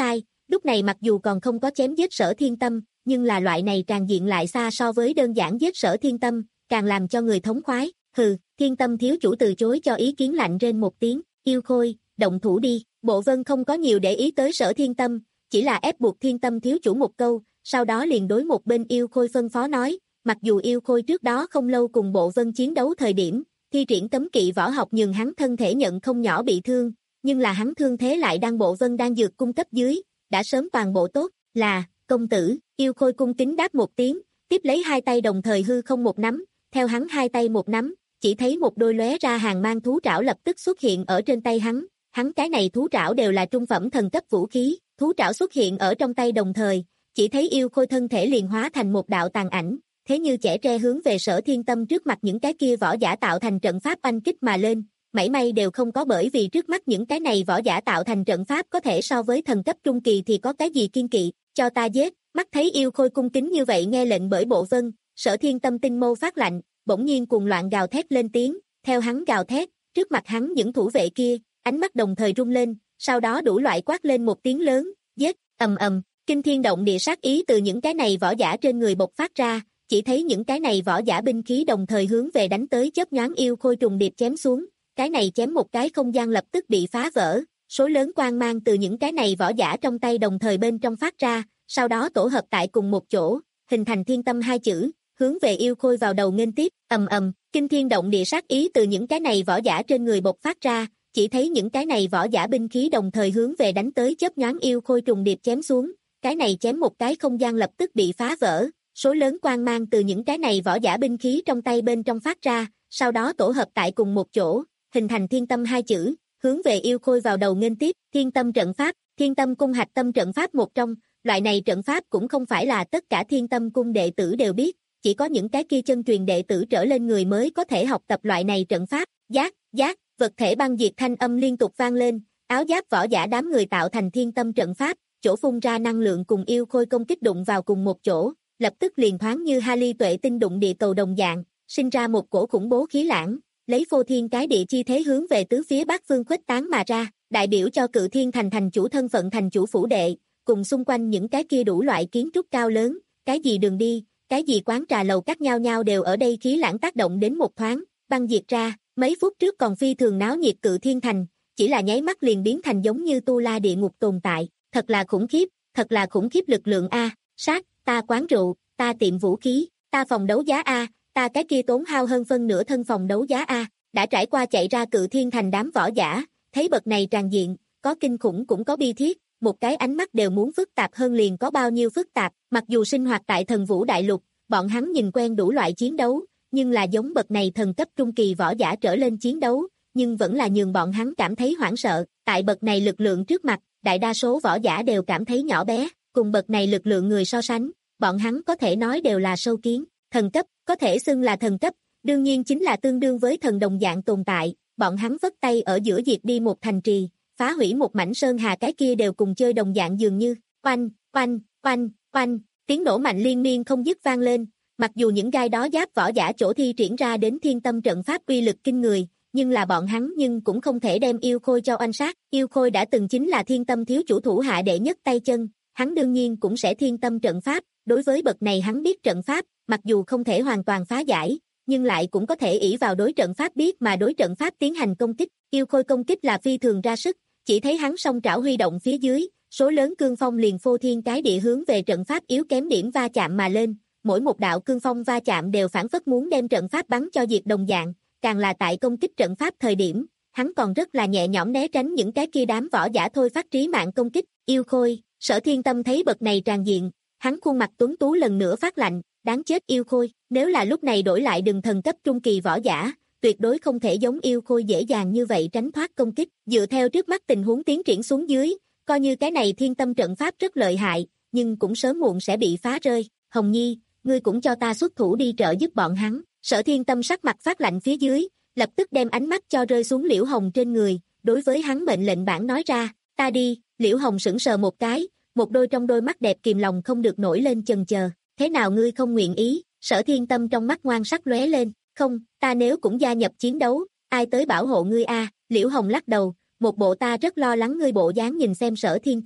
Lúc này mặc dù còn không có chém giết Sở Thiên Tâm, nhưng là loại này tràn diện lại xa so với đơn giản giết Sở Thiên Tâm, càng làm cho người thống khoái. Hừ, Thiên Tâm thiếu chủ từ chối cho ý kiến, lạnh rên một tiếng, yêu khôi, động thủ đi. Bộ Vân không có nhiều để ý tới Sở Thiên Tâm, chỉ là ép buộc Thiên Tâm thiếu chủ một câu, sau đó liền đối một bên yêu khôi phân phó nói, mặc dù yêu khôi trước đó không lâu cùng Bộ Vân chiến đấu thời điểm, thi triển cấm kỵ võ học nhường hắn thân thể nhận không nhỏ bị thương, nhưng là hắn thương thế lại đang Bộ Vân đang dược cung cấp dưới, đã sớm toàn bộ tốt, là, công tử, yêu khôi cung kính đáp một tiếng, tiếp lấy hai tay đồng thời hư không một nắm, theo hắn hai tay một nắm, chỉ thấy một đôi lóe ra hàng mang thú trảo lập tức xuất hiện ở trên tay hắn, hắn cái này thú trảo đều là trung phẩm thần cấp vũ khí, thú trảo xuất hiện ở trong tay đồng thời, chỉ thấy yêu khôi thân thể liền hóa thành một đạo tàn ảnh, thế như chẻ tre hướng về Sở Thiên Tâm trước mặt những cái kia võ giả tạo thành trận pháp oanh kích mà lên, mảy may đều không có, bởi vì trước mắt những cái này võ giả tạo thành trận pháp có thể so với thần cấp trung kỳ thì có cái gì kiên kỵ, cho ta giết. Mắt thấy yêu khôi cung kính như vậy nghe lệnh bởi Bộ Vân, Sở Thiên Tâm tinh mâu phát lạnh, bỗng nhiên cuồng loạn gào thét lên tiếng, theo hắn gào thét, trước mặt hắn những thủ vệ kia, ánh mắt đồng thời rung lên, sau đó đủ loại quát lên một tiếng lớn, giết, ầm ầm, kinh thiên động địa sát ý từ những cái này võ giả trên người bộc phát ra, chỉ thấy những cái này võ giả binh khí đồng thời hướng về đánh tới chớp nhoáng yêu khôi trùng điệp chém xuống, cái này chém một cái không gian lập tức bị phá vỡ, số lớn quang mang từ những cái này võ giả trong tay đồng thời bên trong phát ra, sau đó tổ hợp tại cùng một chỗ, hình thành thiên tâm hai chữ, hướng về yêu khôi vào đầu nghênh tiếp, ầm ầm, kinh thiên động địa sát ý từ những cái này võ giả trên người bộc phát ra, chỉ thấy những cái này võ giả binh khí đồng thời hướng về đánh tới chớp nhoáng yêu khôi trùng điệp chém xuống, cái này chém một cái không gian lập tức bị phá vỡ, số lớn quang mang từ những cái này võ giả binh khí trong tay bên trong phát ra, sau đó tổ hợp tại cùng một chỗ, hình thành thiên tâm hai chữ, hướng về yêu khôi vào đầu nghênh tiếp, thiên tâm trận pháp, thiên tâm cung hạch tâm trận pháp một trong, loại này trận pháp cũng không phải là tất cả thiên tâm cung đệ tử đều biết, chỉ có những cái kia chân truyền đệ tử trở lên người mới có thể học tập loại này trận pháp, giác, giác, vật thể băng diệt thanh âm liên tục vang lên, áo giáp võ giả đám người tạo thành thiên tâm trận pháp, chỗ phun ra năng lượng cùng yêu khôi công kích đụng vào cùng một chỗ, lập tức liền thoáng như Hali tuệ tinh đụng địa cầu đồng dạng, sinh ra một cổ khủng bố khí lãng, lấy phô thiên cái địa chi thế hướng về tứ phía bát phương khuếch tán mà ra, đại biểu cho Cự Thiên thành thành chủ thân phận thành chủ phủ đệ, cùng xung quanh những cái kia đủ loại kiến trúc cao lớn, cái gì đường đi, cái gì quán trà lầu các nhau nhau đều ở đây khí lãng tác động đến một thoáng, băng diệt ra, mấy phút trước còn phi thường náo nhiệt Cự Thiên thành, chỉ là nháy mắt liền biến thành giống như tu la địa ngục tồn tại, thật là khủng khiếp, thật là khủng khiếp lực lượng a, sát, ta quán rượu, ta tiệm vũ khí, ta phòng đấu giá a, ta cái kia tốn hao hơn phân nửa thân phòng đấu giá a, đã trải qua chạy ra Cự Thiên thành đám võ giả, thấy bậc này tràn diện, có kinh khủng cũng có bi thiết, một cái ánh mắt đều muốn phức tạp hơn liền có bao nhiêu phức tạp, mặc dù sinh hoạt tại Thần Vũ Đại Lục, bọn hắn nhìn quen đủ loại chiến đấu, nhưng là giống bậc này thần cấp trung kỳ võ giả trở lên chiến đấu, nhưng vẫn là nhường bọn hắn cảm thấy hoảng sợ, tại bậc này lực lượng trước mặt, đại đa số võ giả đều cảm thấy nhỏ bé, cùng bậc này lực lượng người so sánh, bọn hắn có thể nói đều là sâu kiến, thần cấp, có thể xưng là thần cấp, đương nhiên chính là tương đương với thần đồng dạng tồn tại, bọn hắn vất tay ở giữa diệt đi một thành trì, phá hủy một mảnh sơn hà, cái kia đều cùng chơi đồng dạng dường như, oanh, oanh, oanh, oanh, tiếng nổ mạnh liên miên không dứt vang lên, mặc dù những gai đó giáp võ giả chỗ thi triển ra đến thiên tâm trận pháp uy lực kinh người, nhưng là bọn hắn nhưng cũng không thể đem yêu khôi cho oanh sát, yêu khôi đã từng chính là thiên tâm thiếu chủ thủ hạ đệ nhất tay chân, hắn đương nhiên cũng sẽ thiên tâm trận pháp, đối với bậc này hắn biết trận pháp, mặc dù không thể hoàn toàn phá giải, nhưng lại cũng có thể ỷ vào đối trận pháp biết mà đối trận pháp tiến hành công kích, yêu khôi công kích là phi thường ra sức, chỉ thấy hắn song trảo huy động phía dưới, số lớn cương phong liền phô thiên cái địa hướng về trận pháp yếu kém điểm va chạm mà lên, mỗi một đạo cương phong va chạm đều phản phất muốn đem trận pháp bắn cho diệt đồng dạng, càng là tại công kích trận pháp thời điểm, hắn còn rất là nhẹ nhõm né tránh những cái kia đám võ giả thôi phát trí mạng công kích, yêu khôi, Sở Thiên Tâm thấy bậc này tràn diện, hắn khuôn mặt tuấn tú lần nữa phát lạnh, đáng chết yêu khôi, nếu là lúc này đổi lại đường thần cấp trung kỳ võ giả, tuyệt đối không thể giống yêu khôi dễ dàng như vậy tránh thoát công kích, dựa theo trước mắt tình huống tiến triển xuống dưới, coi như cái này thiên tâm trận pháp rất lợi hại, nhưng cũng sớm muộn sẽ bị phá rơi, Hồng Nhi, ngươi cũng cho ta xuất thủ đi trợ giúp bọn hắn, Sở Thiên Tâm sắc mặt phát lạnh phía dưới, lập tức đem ánh mắt cho rơi xuống Liễu Hồng trên người, đối với hắn mệnh lệnh bản nói ra, ta đi, Liễu Hồng sững sờ một cái, một đôi trong đôi mắt đẹp kìm lòng không được nổi lên chần chờ, thế nào ngươi không nguyện ý, Sở Thiên Tâm trong mắt ngoan sắc lóe lên, không, ta nếu cũng gia nhập chiến đấu, ai tới bảo hộ ngươi a? Liễu Hồng lắc đầu, một bộ ta rất lo lắng ngươi bộ dáng nhìn xem Sở Thiên Tâm,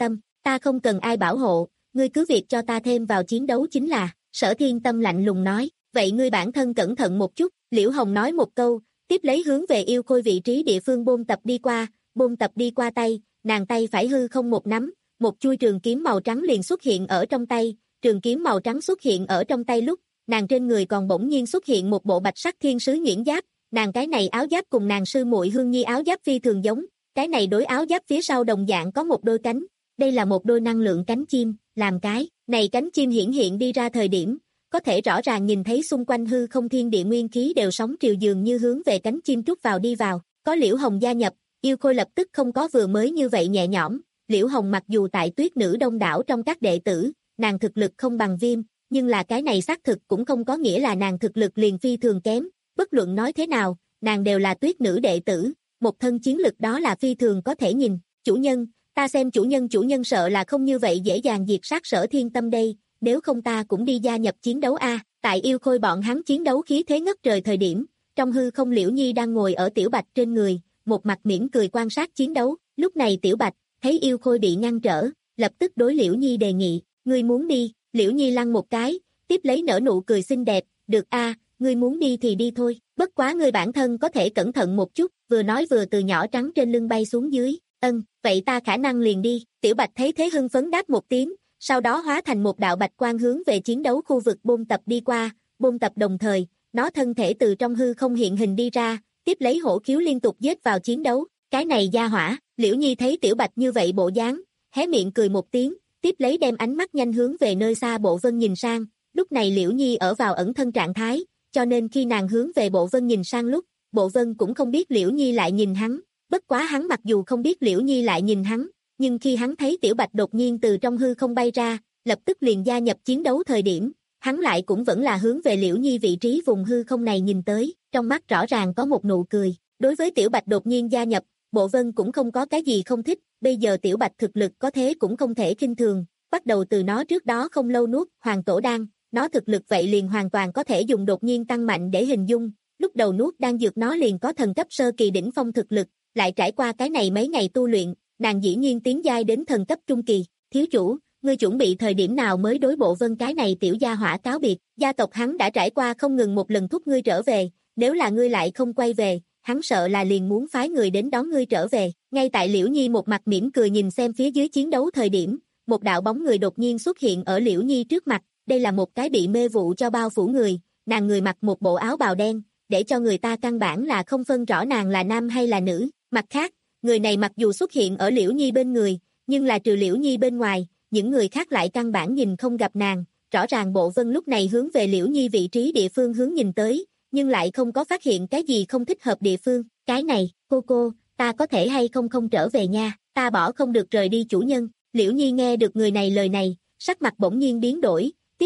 ta không cần ai bảo hộ, ngươi cứ việc cho ta thêm vào chiến đấu chính là, Sở Thiên Tâm lạnh lùng nói, vậy ngươi bản thân cẩn thận một chút, Liễu Hồng nói một câu, tiếp lấy hướng về yêu khôi vị trí địa phương bôn tập đi qua, bôn tập đi qua tay, nàng tay phải hư không một nắm, một chuôi trường kiếm màu trắng liền xuất hiện ở trong tay, trường kiếm màu trắng xuất hiện ở trong tay lúc, nàng trên người còn bỗng nhiên xuất hiện một bộ bạch sắc thiên sứ nhuyễn giáp, nàng cái này áo giáp cùng nàng sư muội Hương Nhi áo giáp phi thường giống, cái này đối áo giáp phía sau đồng dạng có một đôi cánh, đây là một đôi năng lượng cánh chim, làm cái này cánh chim hiển hiện đi ra thời điểm, có thể rõ ràng nhìn thấy xung quanh hư không thiên địa nguyên khí đều sóng triều dường như hướng về cánh chim trút vào đi vào, có Liễu Hồng gia nhập, yêu khôi lập tức không có vừa mới như vậy nhẹ nhõm, Liễu Hồng mặc dù tại tuyết nữ đông đảo trong các đệ tử, nàng thực lực không bằng Viêm, nhưng là cái này xác thực cũng không có nghĩa là nàng thực lực liền phi thường kém, bất luận nói thế nào, nàng đều là tuyết nữ đệ tử, một thân chiến lực đó là phi thường có thể nhìn, chủ nhân, ta xem chủ nhân chủ nhân sợ là không như vậy dễ dàng diệt sát Sở Thiên Tâm đây, nếu không ta cũng đi gia nhập chiến đấu a. Tại yêu khôi bọn hắn chiến đấu khí thế ngất trời thời điểm, trong hư không Liễu Nhi đang ngồi ở Tiểu Bạch trên người, một mặt mỉm cười quan sát chiến đấu, lúc này Tiểu Bạch thấy yêu khôi bị ngăn trở, lập tức đối Liễu Nhi đề nghị, ngươi muốn đi, Liễu Nhi lăn một cái, tiếp lấy nở nụ cười xinh đẹp, được a, ngươi muốn đi thì đi thôi, bất quá ngươi bản thân có thể cẩn thận một chút, vừa nói vừa từ nhỏ trắng trên lưng bay xuống dưới, ân, vậy ta khả năng liền đi, Tiểu Bạch thấy thế hưng phấn đáp một tiếng, sau đó hóa thành một đạo bạch quang hướng về chiến đấu khu vực bôn tập đi qua, bôn tập đồng thời, nó thân thể từ trong hư không hiện hình đi ra, tiếp lấy hổ khiếu liên tục giết vào chiến đấu, cái này gia hỏa, Liễu Nhi thấy Tiểu Bạch như vậy bộ dáng, hé miệng cười một tiếng, tiếp lấy đem ánh mắt nhanh hướng về nơi xa Bộ Vân nhìn sang, lúc này Liễu Nhi ở vào ẩn thân trạng thái, cho nên khi nàng hướng về Bộ Vân nhìn sang lúc, Bộ Vân cũng không biết Liễu Nhi lại nhìn hắn, bất quá hắn mặc dù không biết Liễu Nhi lại nhìn hắn, nhưng khi hắn thấy Tiểu Bạch đột nhiên từ trong hư không bay ra, lập tức liền gia nhập chiến đấu thời điểm, hắn lại cũng vẫn là hướng về Liễu Nhi vị trí vùng hư không này nhìn tới, trong mắt rõ ràng có một nụ cười, đối với Tiểu Bạch đột nhiên gia nhập, Bộ Vân cũng không có cái gì không thích, bây giờ Tiểu Bạch thực lực có thế cũng không thể khinh thường, bắt đầu từ nó trước đó không lâu nuốt Hoàng Tổ Đan, nó thực lực vậy liền hoàn toàn có thể dùng đột nhiên tăng mạnh để hình dung, lúc đầu nuốt đan dược nó liền có thần cấp sơ kỳ đỉnh phong thực lực, lại trải qua cái này mấy ngày tu luyện, nàng dĩ nhiên tiến giai đến thần cấp trung kỳ, thiếu chủ, ngươi chuẩn bị thời điểm nào mới đối Bộ Vân cái này tiểu gia hỏa cáo biệt, gia tộc hắn đã trải qua không ngừng một lần thúc ngươi trở về, nếu là ngươi lại không quay về, hắn sợ là liền muốn phái người đến đón ngươi trở về, ngay tại Liễu Nhi một mặt mỉm cười nhìn xem phía dưới chiến đấu thời điểm, một đạo bóng người đột nhiên xuất hiện ở Liễu Nhi trước mặt, đây là một cái bị mê vụ cho bao phủ người, nàng người mặc một bộ áo bào đen, để cho người ta căn bản là không phân rõ nàng là nam hay là nữ, mặt khác, người này mặc dù xuất hiện ở Liễu Nhi bên người, nhưng là trừ Liễu Nhi bên ngoài, những người khác lại căn bản nhìn không gặp nàng, rõ ràng Bộ Vân lúc này hướng về Liễu Nhi vị trí địa phương hướng nhìn tới, nhưng lại không có phát hiện cái gì không thích hợp địa phương, cái này, cô cô, ta có thể hay không không trở về nha, ta bỏ không được rời đi chủ nhân, Liễu Nhi nghe được người này lời này, sắc mặt bỗng nhiên biến đổi, tiếp.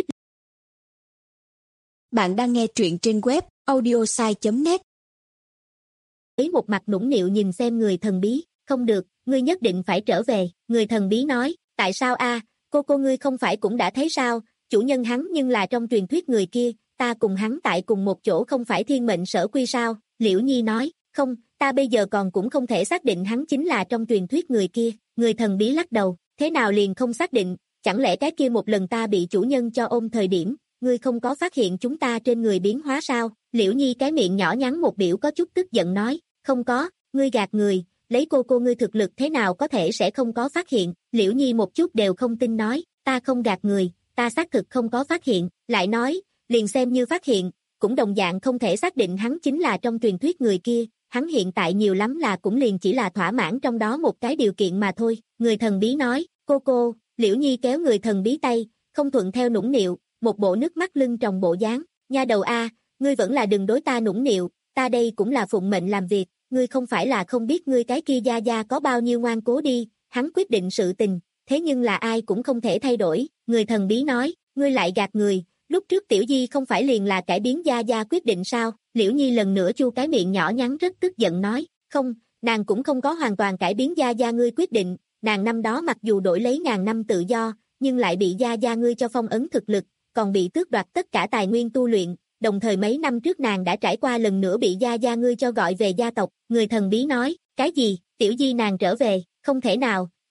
Bạn đang nghe truyện trên web audiosai chấm net. Lấy một mặt nũng nịu nhìn xem người thần bí, không được, ngươi nhất định phải trở về, người thần bí nói, tại sao a, cô cô ngươi không phải cũng đã thấy sao, chủ nhân hắn nhưng là trong truyền thuyết người kia, ta cùng hắn tại cùng một chỗ không phải thiên mệnh sở quy sao, Liễu Nhi nói, không, ta bây giờ còn cũng không thể xác định hắn chính là trong truyền thuyết người kia, người thần bí lắc đầu, thế nào liền không xác định, chẳng lẽ cái kia một lần ta bị chủ nhân cho ôm thời điểm, ngươi không có phát hiện chúng ta trên người biến hóa sao, Liễu Nhi cái miệng nhỏ nhắn một biểu có chút tức giận nói, không có, ngươi gạt người, lấy cô cô ngươi thực lực thế nào có thể sẽ không có phát hiện, Liễu Nhi một chút đều không tin nói, ta không gạt người, ta xác thực không có phát hiện, lại nói, liền xem như phát hiện, cũng đồng dạng không thể xác định hắn chính là trong truyền thuyết người kia, hắn hiện tại nhiều lắm là cũng liền chỉ là thỏa mãn trong đó một cái điều kiện mà thôi, người thần bí nói, cô cô, Liễu Nhi kéo người thần bí tay, không thuận theo nũng nịu, một bộ nước mắt lưng tròng bộ dáng, nha đầu a, ngươi vẫn là đừng đối ta nũng nịu, ta đây cũng là phụng mệnh làm việc, ngươi không phải là không biết ngươi cái kia gia gia có bao nhiêu ngoan cố đi, hắn quyết định sự tình, thế nhưng là ai cũng không thể thay đổi, người thần bí nói, ngươi lại gạt người, lúc trước Tiểu Di không phải liền là cải biến gia gia quyết định sao, Liễu Nhi lần nữa chu cái miệng nhỏ nhắn rất tức giận nói, không, nàng cũng không có hoàn toàn cải biến gia gia ngươi quyết định, nàng năm đó mặc dù đổi lấy ngàn năm tự do, nhưng lại bị gia gia ngươi cho phong ấn thực lực, còn bị tước đoạt tất cả tài nguyên tu luyện, đồng thời mấy năm trước nàng đã trải qua lần nữa bị gia gia ngươi cho gọi về gia tộc, người thần bí nói, cái gì, Tiểu Di nàng trở về, không thể nào,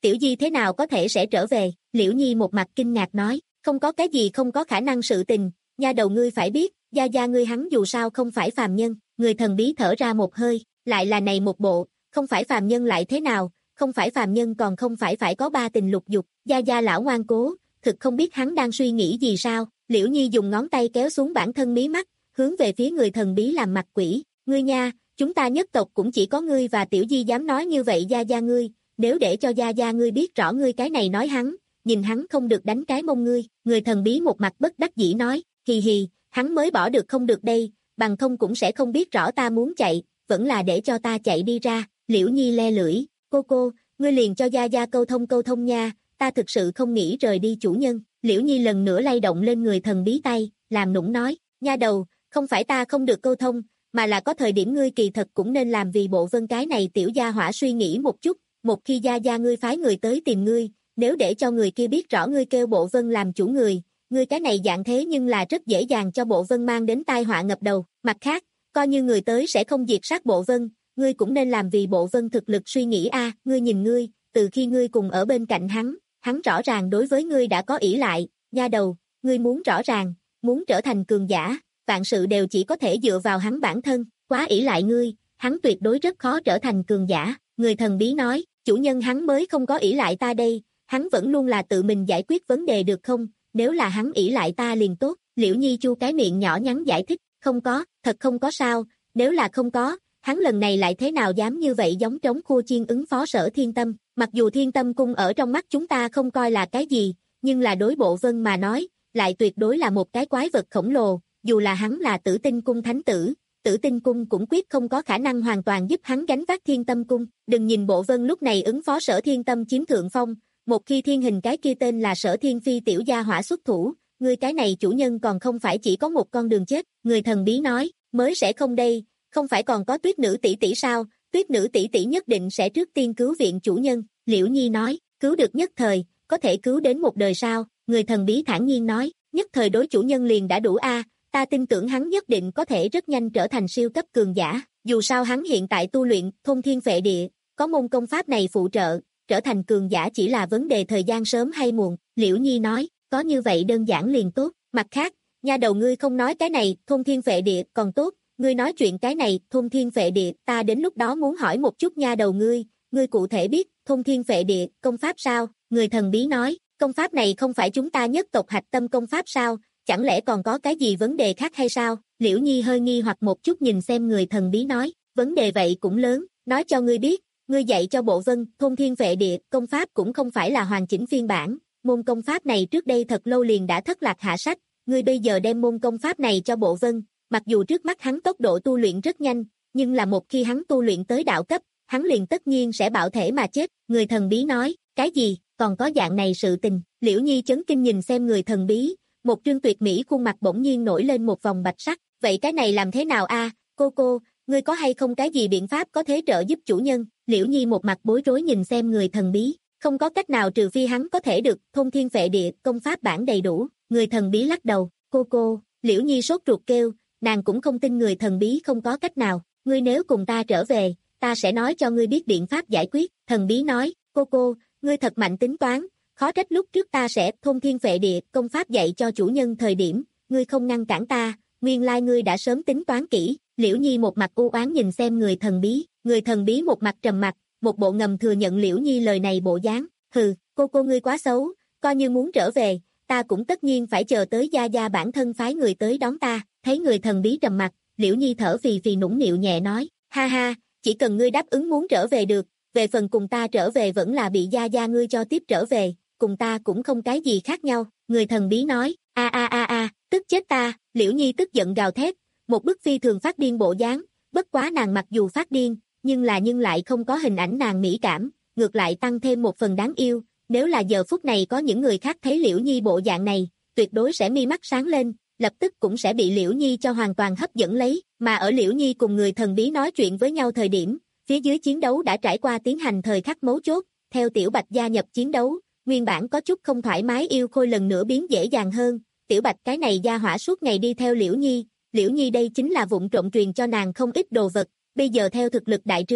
Tiểu Di thế nào có thể sẽ trở về? Liễu Nhi một mặt kinh ngạc nói, không có cái gì không có khả năng sự tình, nha đầu ngươi phải biết, gia gia ngươi hắn dù sao không phải phàm nhân. Người thần bí thở ra một hơi, lại là này một bộ, không phải phàm nhân lại thế nào, không phải phàm nhân còn không phải phải có ba tình lục dục. Gia gia lão ngoan cố, thực không biết hắn đang suy nghĩ gì sao? Liễu Nhi dùng ngón tay kéo xuống bản thân mí mắt, hướng về phía người thần bí làm mặt quỷ, ngươi nha, chúng ta nhất tộc cũng chỉ có ngươi và Tiểu Di dám nói như vậy gia gia ngươi, nếu để cho gia gia ngươi biết rõ ngươi cái này nói hắn, nhìn hắn không được đánh cái mông ngươi. Người thần bí một mặt bất đắc dĩ nói, hì hì, hắn mới bỏ được không được đây, bằng không cũng sẽ không biết rõ ta muốn chạy, vẫn là để cho ta chạy đi ra. Liễu Nhi le lưỡi, cô cô, ngươi liền cho gia gia câu thông câu thông nha, ta thực sự không nghĩ rời đi chủ nhân. Liễu Nhi lần nữa lay động lên người thần bí tay, làm nũng nói, nha đầu, không phải ta không được câu thông, mà là có thời điểm ngươi kỳ thật cũng nên làm vì bộ vân cái này tiểu gia hỏa suy nghĩ một chút, một khi gia gia ngươi phái người tới tìm ngươi, nếu để cho người kia biết rõ ngươi kêu bộ vân làm chủ người, ngươi cái này dạng thế nhưng là rất dễ dàng cho bộ vân mang đến tai họa ngập đầu. Mặt khác, coi như người tới sẽ không diệt sát bộ vân, ngươi cũng nên làm vì bộ vân thực lực suy nghĩ a. Ngươi nhìn ngươi, từ khi ngươi cùng ở bên cạnh hắn, hắn rõ ràng đối với ngươi đã có ỷ lại, nha đầu, ngươi muốn rõ ràng, muốn trở thành cường giả, vạn sự đều chỉ có thể dựa vào hắn bản thân, quá ỷ lại ngươi, hắn tuyệt đối rất khó trở thành cường giả. Người thần bí nói, chủ nhân hắn mới không có ỷ lại ta đây, hắn vẫn luôn là tự mình giải quyết vấn đề được không, nếu là hắn ỷ lại ta liền tốt. Liễu Nhi chu cái miệng nhỏ nhắn giải thích, không có, thật không có sao, nếu là không có, hắn lần này lại thế nào dám như vậy giống trống khua chiên ứng phó Sở Thiên Tâm. Mặc dù Thiên Tâm cung ở trong mắt chúng ta không coi là cái gì, nhưng là đối bộ vân mà nói, lại tuyệt đối là một cái quái vật khổng lồ, dù là hắn là Tử Tinh cung thánh tử, Tử Tinh cung cũng quyết không có khả năng hoàn toàn giúp hắn gánh vác Thiên Tâm cung. Đừng nhìn bộ vân lúc này ứng phó Sở Thiên Tâm chiếm thượng phong, một khi thiên hình cái kia tên là Sở Thiên Phi tiểu gia hỏa xuất thủ, ngươi cái này chủ nhân còn không phải chỉ có một con đường chết. Người thần bí nói, mới sẽ không đây, không phải còn có Tuyết nữ tỷ tỷ sao, Tuyết nữ tỷ tỷ nhất định sẽ trước tiên cứu viện chủ nhân. Liễu Nhi nói, cứu được nhất thời, có thể cứu đến một đời sao? Người thần bí thản nhiên nói, nhất thời đối chủ nhân liền đã đủ a, ta tin tưởng hắn nhất định có thể rất nhanh trở thành siêu cấp cường giả, dù sao hắn hiện tại tu luyện Thôn Thiên Phệ Địa, có môn công pháp này phụ trợ, trở thành cường giả chỉ là vấn đề thời gian sớm hay muộn. Liễu Nhi nói, có như vậy đơn giản liền tốt. Mặt khác, nha đầu ngươi không nói cái này Thôn Thiên Phệ Địa còn tốt, ngươi nói chuyện cái này Thôn Thiên Phệ Địa, ta đến lúc đó muốn hỏi một chút nha đầu ngươi, ngươi cụ thể biết Thôn Thiên Phệ Địa công pháp sao? Người thần bí nói, công pháp này không phải chúng ta nhất tộc hạch tâm công pháp sao, chẳng lẽ còn có cái gì vấn đề khác hay sao? Liễu Nhi hơi nghi hoặc một chút nhìn xem người thần bí nói, vấn đề vậy cũng lớn, nói cho ngươi biết, ngươi dạy cho bộ vân Thôn Thiên Phệ Địa công pháp cũng không phải là hoàn chỉnh phiên bản, môn công pháp này trước đây thật lâu liền đã thất lạc hạ sách, ngươi bây giờ đem môn công pháp này cho bộ vân, mặc dù trước mắt hắn tốc độ tu luyện rất nhanh, nhưng là một khi hắn tu luyện tới đạo cấp, hắn liền tất nhiên sẽ bạo thể mà chết. Người thần bí nói, cái gì, còn có dạng này sự tình? Liễu Nhi chấn kinh nhìn xem người thần bí, một trương tuyệt mỹ khuôn mặt bỗng nhiên nổi lên một vòng bạch sắc, vậy cái này làm thế nào a? Cô cô, ngươi có hay không cái gì biện pháp có thể trợ giúp chủ nhân? Liễu Nhi một mặt bối rối nhìn xem người thần bí, không có cách nào trừ phi hắn có thể được Thôn Thiên Phệ Địa công pháp bản đầy đủ. Người thần bí lắc đầu, cô cô, Liễu Nhi sốt ruột kêu, nàng cũng không tin người thần bí không có cách nào, ngươi nếu cùng ta trở về, ta sẽ nói cho ngươi biết biện pháp giải quyết. Thần bí nói, cô cô, ngươi thật mạnh tính toán, khó trách lúc trước ta sẽ Thôn Thiên Phệ Địa công pháp dạy cho chủ nhân thời điểm, ngươi không ngăn cản ta, nguyên lai ngươi đã sớm tính toán kỹ. Liễu Nhi một mặt u oán nhìn xem người thần bí, người thần bí một mặt trầm mặt, một bộ ngầm thừa nhận Liễu Nhi lời này bộ dáng, hừ, cô cô ngươi quá xấu, coi như muốn trở về, ta cũng tất nhiên phải chờ tới gia gia bản thân phái người tới đón ta. Thấy người thần bí trầm mặt, Liễu Nhi thở phì phì nũng nịu nhẹ nói, ha ha, chỉ cần ngươi đáp ứng muốn trở về được, về phần cùng ta trở về vẫn là bị gia gia ngươi cho tiếp trở về, cùng ta cũng không cái gì khác nhau. Người thần bí nói, a a a a, tức chết ta. Liễu Nhi tức giận gào thét, một bức phi thường phát điên bộ dáng, bất quá nàng mặc dù phát điên, nhưng là nhưng lại không có hình ảnh nàng mỹ cảm, ngược lại tăng thêm một phần đáng yêu. Nếu là giờ phút này có những người khác thấy Liễu Nhi bộ dạng này, tuyệt đối sẽ mi mắt sáng lên, lập tức cũng sẽ bị Liễu Nhi cho hoàn toàn hấp dẫn lấy. Mà ở Liễu Nhi cùng người thần bí nói chuyện với nhau thời điểm, phía dưới chiến đấu đã trải qua tiến hành thời khắc mấu chốt, theo Tiểu Bạch gia nhập chiến đấu, nguyên bản có chút không thoải mái yêu khôi lần nữa biến dễ dàng hơn. Tiểu Bạch cái này gia hỏa suốt ngày đi theo Liễu Nhi, Liễu Nhi đây chính là vụng trộm truyền cho nàng không ít đồ vật, bây giờ theo thực lực đại trướng,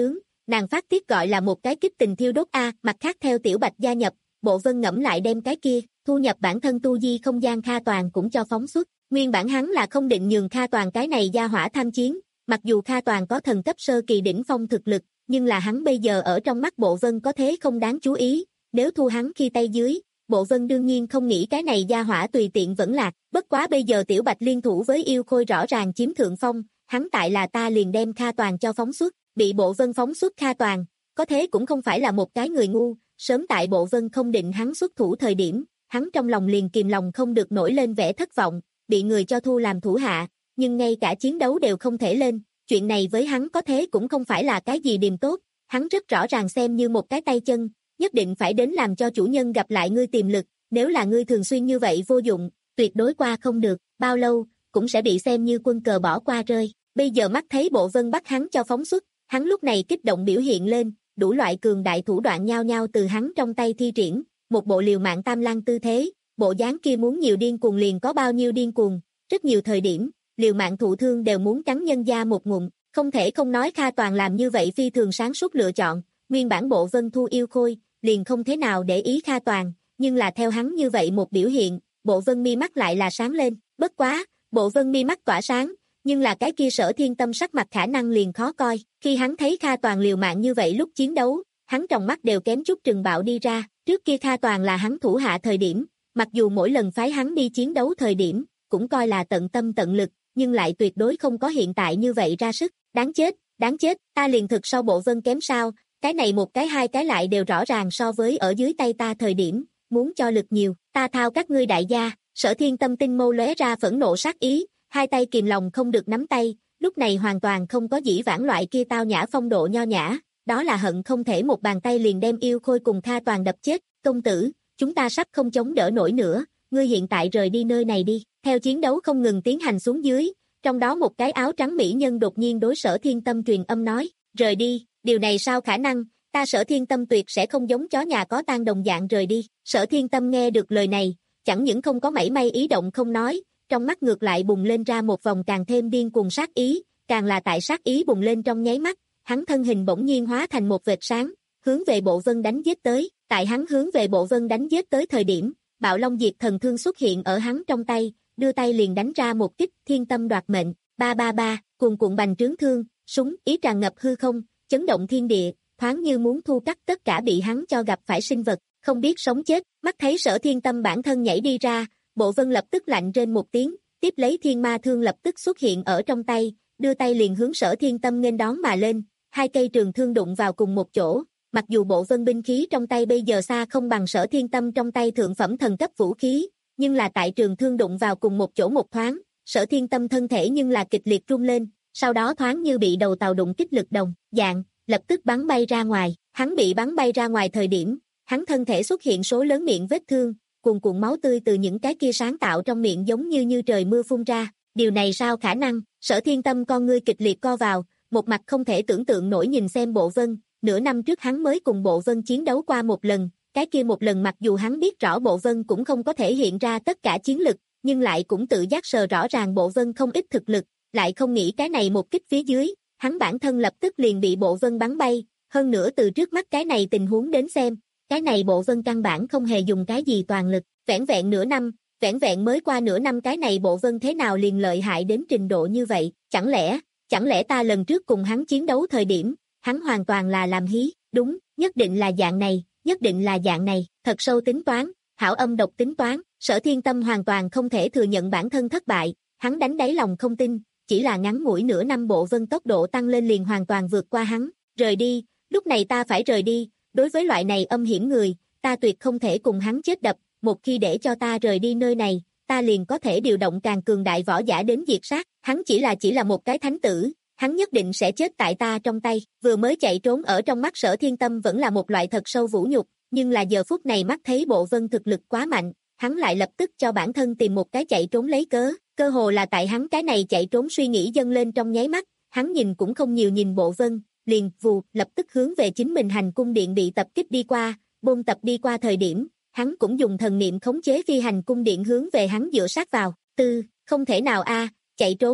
nàng phát tiết gọi là một cái kích tình thiêu đốt a, mặt khác theo Tiểu Bạch gia nhập, Bộ Vân ngẫm lại đem cái kia, thu nhập bản thân tu di không gian Kha Toàn cũng cho phóng xuất, nguyên bản hắn là không định nhường Kha Toàn cái này gia hỏa tham chiến, mặc dù Kha Toàn có thần cấp sơ kỳ đỉnh phong thực lực, nhưng là hắn bây giờ ở trong mắt Bộ Vân có thế không đáng chú ý, nếu thu hắn khi tay dưới, Bộ Vân đương nhiên không nghĩ cái này gia hỏa tùy tiện vẫn lạc, bất quá bây giờ Tiểu Bạch liên thủ với yêu khôi rõ ràng chiếm thượng phong, hắn tại là ta liền đem Kha Toàn cho phóng xuất, bị Bộ Vân phóng xuất Kha Toàn, có thế cũng không phải là một cái người ngu, sớm tại Bộ Vân không định hắn xuất thủ thời điểm, hắn trong lòng liền kìm lòng không được nổi lên vẻ thất vọng, bị người cho thu làm thủ hạ, nhưng ngay cả chiến đấu đều không thể lên, chuyện này với hắn có thế cũng không phải là cái gì điềm tốt, hắn rất rõ ràng xem như một cái tay chân, nhất định phải đến làm cho chủ nhân gặp lại ngươi tiềm lực, nếu là ngươi thường xuyên như vậy vô dụng, tuyệt đối qua không được, bao lâu, cũng sẽ bị xem như quân cờ bỏ qua rơi, bây giờ mắt thấy Bộ Vân bắt hắn cho phóng xuất, hắn lúc này kích động biểu hiện lên, đủ loại cường đại thủ đoạn nhau nhau từ hắn trong tay thi triển, một bộ liều mạng tam lang tư thế, bộ dáng kia muốn nhiều điên cuồng liền có bao nhiêu điên cuồng, rất nhiều thời điểm, liều mạng thụ thương đều muốn cắn nhân gia một ngụm, không thể không nói Kha Toàn làm như vậy phi thường sáng suốt lựa chọn, nguyên bản Bộ Vân thu yêu khôi, liền không thế nào để ý Kha Toàn, nhưng là theo hắn như vậy một biểu hiện, Bộ Vân mi mắt lại là sáng lên, bất quá, Bộ Vân mi mắt tỏa sáng, nhưng là cái kia Sở Thiên Tâm sắc mặt khả năng liền khó coi, khi hắn thấy Kha Toàn liều mạng như vậy lúc chiến đấu, hắn trong mắt đều kém chút trừng bạo đi ra, trước kia Kha Toàn là hắn thủ hạ thời điểm, mặc dù mỗi lần phái hắn đi chiến đấu thời điểm, cũng coi là tận tâm tận lực, nhưng lại tuyệt đối không có hiện tại như vậy ra sức, đáng chết, đáng chết, ta liền thực sau Bộ Vân kém sao, cái này một cái hai cái lại đều rõ ràng so với ở dưới tay ta thời điểm, muốn cho lực nhiều, ta thao các ngươi đại gia, Sở Thiên Tâm tinh mâu lóe ra phẫn nộ sát ý, hai tay kìm lòng không được nắm tay, lúc này hoàn toàn không có dĩ vãng loại kia tao nhã phong độ nho nhã, đó là hận không thể một bàn tay liền đem yêu khôi cùng Kha Toàn đập chết, công tử, chúng ta sắp không chống đỡ nổi nữa, ngươi hiện tại rời đi nơi này đi, theo chiến đấu không ngừng tiến hành xuống dưới, trong đó một cái áo trắng mỹ nhân đột nhiên đối Sở Thiên Tâm truyền âm nói, rời đi, điều này sao khả năng, ta Sở Thiên Tâm tuyệt sẽ không giống chó nhà có tang đồng dạng rời đi, Sở Thiên Tâm nghe được lời này, chẳng những không có mảy may ý động không nói, trong mắt ngược lại bùng lên ra một vòng càng thêm điên cuồng sát ý, càng là tại sát ý bùng lên trong nháy mắt, hắn thân hình bỗng nhiên hóa thành một vệt sáng, hướng về Bộ Vân đánh giết tới, tại hắn hướng về Bộ Vân đánh giết tới thời điểm, Bạo Long Diệt Thần Thương xuất hiện ở hắn trong tay, đưa tay liền đánh ra một kích thiên tâm đoạt mệnh, ba ba ba, cuồn cuộn bành trướng thương, súng ý tràn ngập hư không, chấn động thiên địa, thoáng như muốn thu cắt tất cả bị hắn cho gặp phải sinh vật, không biết sống chết, mắt thấy Sở Thiên Tâm bản thân nhảy đi ra, Bộ Vân lập tức lạnh rên một tiếng, tiếp lấy thiên ma thương lập tức xuất hiện ở trong tay, đưa tay liền hướng Sở Thiên Tâm nghênh đón mà lên, hai cây trường thương đụng vào cùng một chỗ, mặc dù Bộ Vân binh khí trong tay bây giờ xa không bằng Sở Thiên Tâm trong tay thượng phẩm thần cấp vũ khí, nhưng là tại trường thương đụng vào cùng một chỗ một thoáng, Sở Thiên Tâm thân thể nhưng là kịch liệt rung lên, sau đó thoáng như bị đầu tàu đụng kích lực đồng, dạng, lập tức bắn bay ra ngoài, hắn bị bắn bay ra ngoài thời điểm, hắn thân thể xuất hiện số lớn miệng vết thương, cuồn cuộn máu tươi từ những cái kia sáng tạo trong miệng giống như như trời mưa phun ra, điều này sao khả năng, Sở Thiên Tâm con ngươi kịch liệt co vào, một mặt không thể tưởng tượng nổi nhìn xem Bộ Vân, nửa năm trước hắn mới cùng Bộ Vân chiến đấu qua một lần, cái kia một lần mặc dù hắn biết rõ Bộ Vân cũng không có thể hiện ra tất cả chiến lực, nhưng lại cũng tự giác sờ rõ ràng Bộ Vân không ít thực lực, lại không nghĩ cái này một kích phía dưới, hắn bản thân lập tức liền bị Bộ Vân bắn bay, hơn nữa từ trước mắt cái này tình huống đến xem, cái này Bộ Vân căn bản không hề dùng cái gì toàn lực, vẻn vẹn nửa năm, vẻn vẹn mới qua nửa năm cái này Bộ Vân thế nào liền lợi hại đến trình độ như vậy, chẳng lẽ, chẳng lẽ ta lần trước cùng hắn chiến đấu thời điểm, hắn hoàn toàn là làm hí, đúng, nhất định là dạng này, nhất định là dạng này, thật sâu tính toán, hảo âm độc tính toán, Sở Thiên Tâm hoàn toàn không thể thừa nhận bản thân thất bại, hắn đánh đáy lòng không tin, chỉ là ngắn ngủi nửa năm Bộ Vân tốc độ tăng lên liền hoàn toàn vượt qua hắn, rời đi, lúc này ta phải rời đi, đối với loại này âm hiểm người, ta tuyệt không thể cùng hắn chết đập, một khi để cho ta rời đi nơi này, ta liền có thể điều động càng cường đại võ giả đến diệt sát, hắn chỉ là chỉ là một cái thánh tử, hắn nhất định sẽ chết tại ta trong tay, vừa mới chạy trốn ở trong mắt Sở Thiên Tâm vẫn là một loại thật sâu vũ nhục, nhưng là giờ phút này mắt thấy Bộ Vân thực lực quá mạnh, hắn lại lập tức cho bản thân tìm một cái chạy trốn lấy cớ, cơ hồ là tại hắn cái này chạy trốn suy nghĩ dâng lên trong nháy mắt, hắn nhìn cũng không nhiều nhìn Bộ Vân, liền vù lập tức hướng về chính mình hành cung điện bị tập kích đi qua, bôn tập đi qua thời điểm, hắn cũng dùng thần niệm khống chế phi hành cung điện hướng về hắn dựa sát vào, tư, không thể nào a, chạy trốn,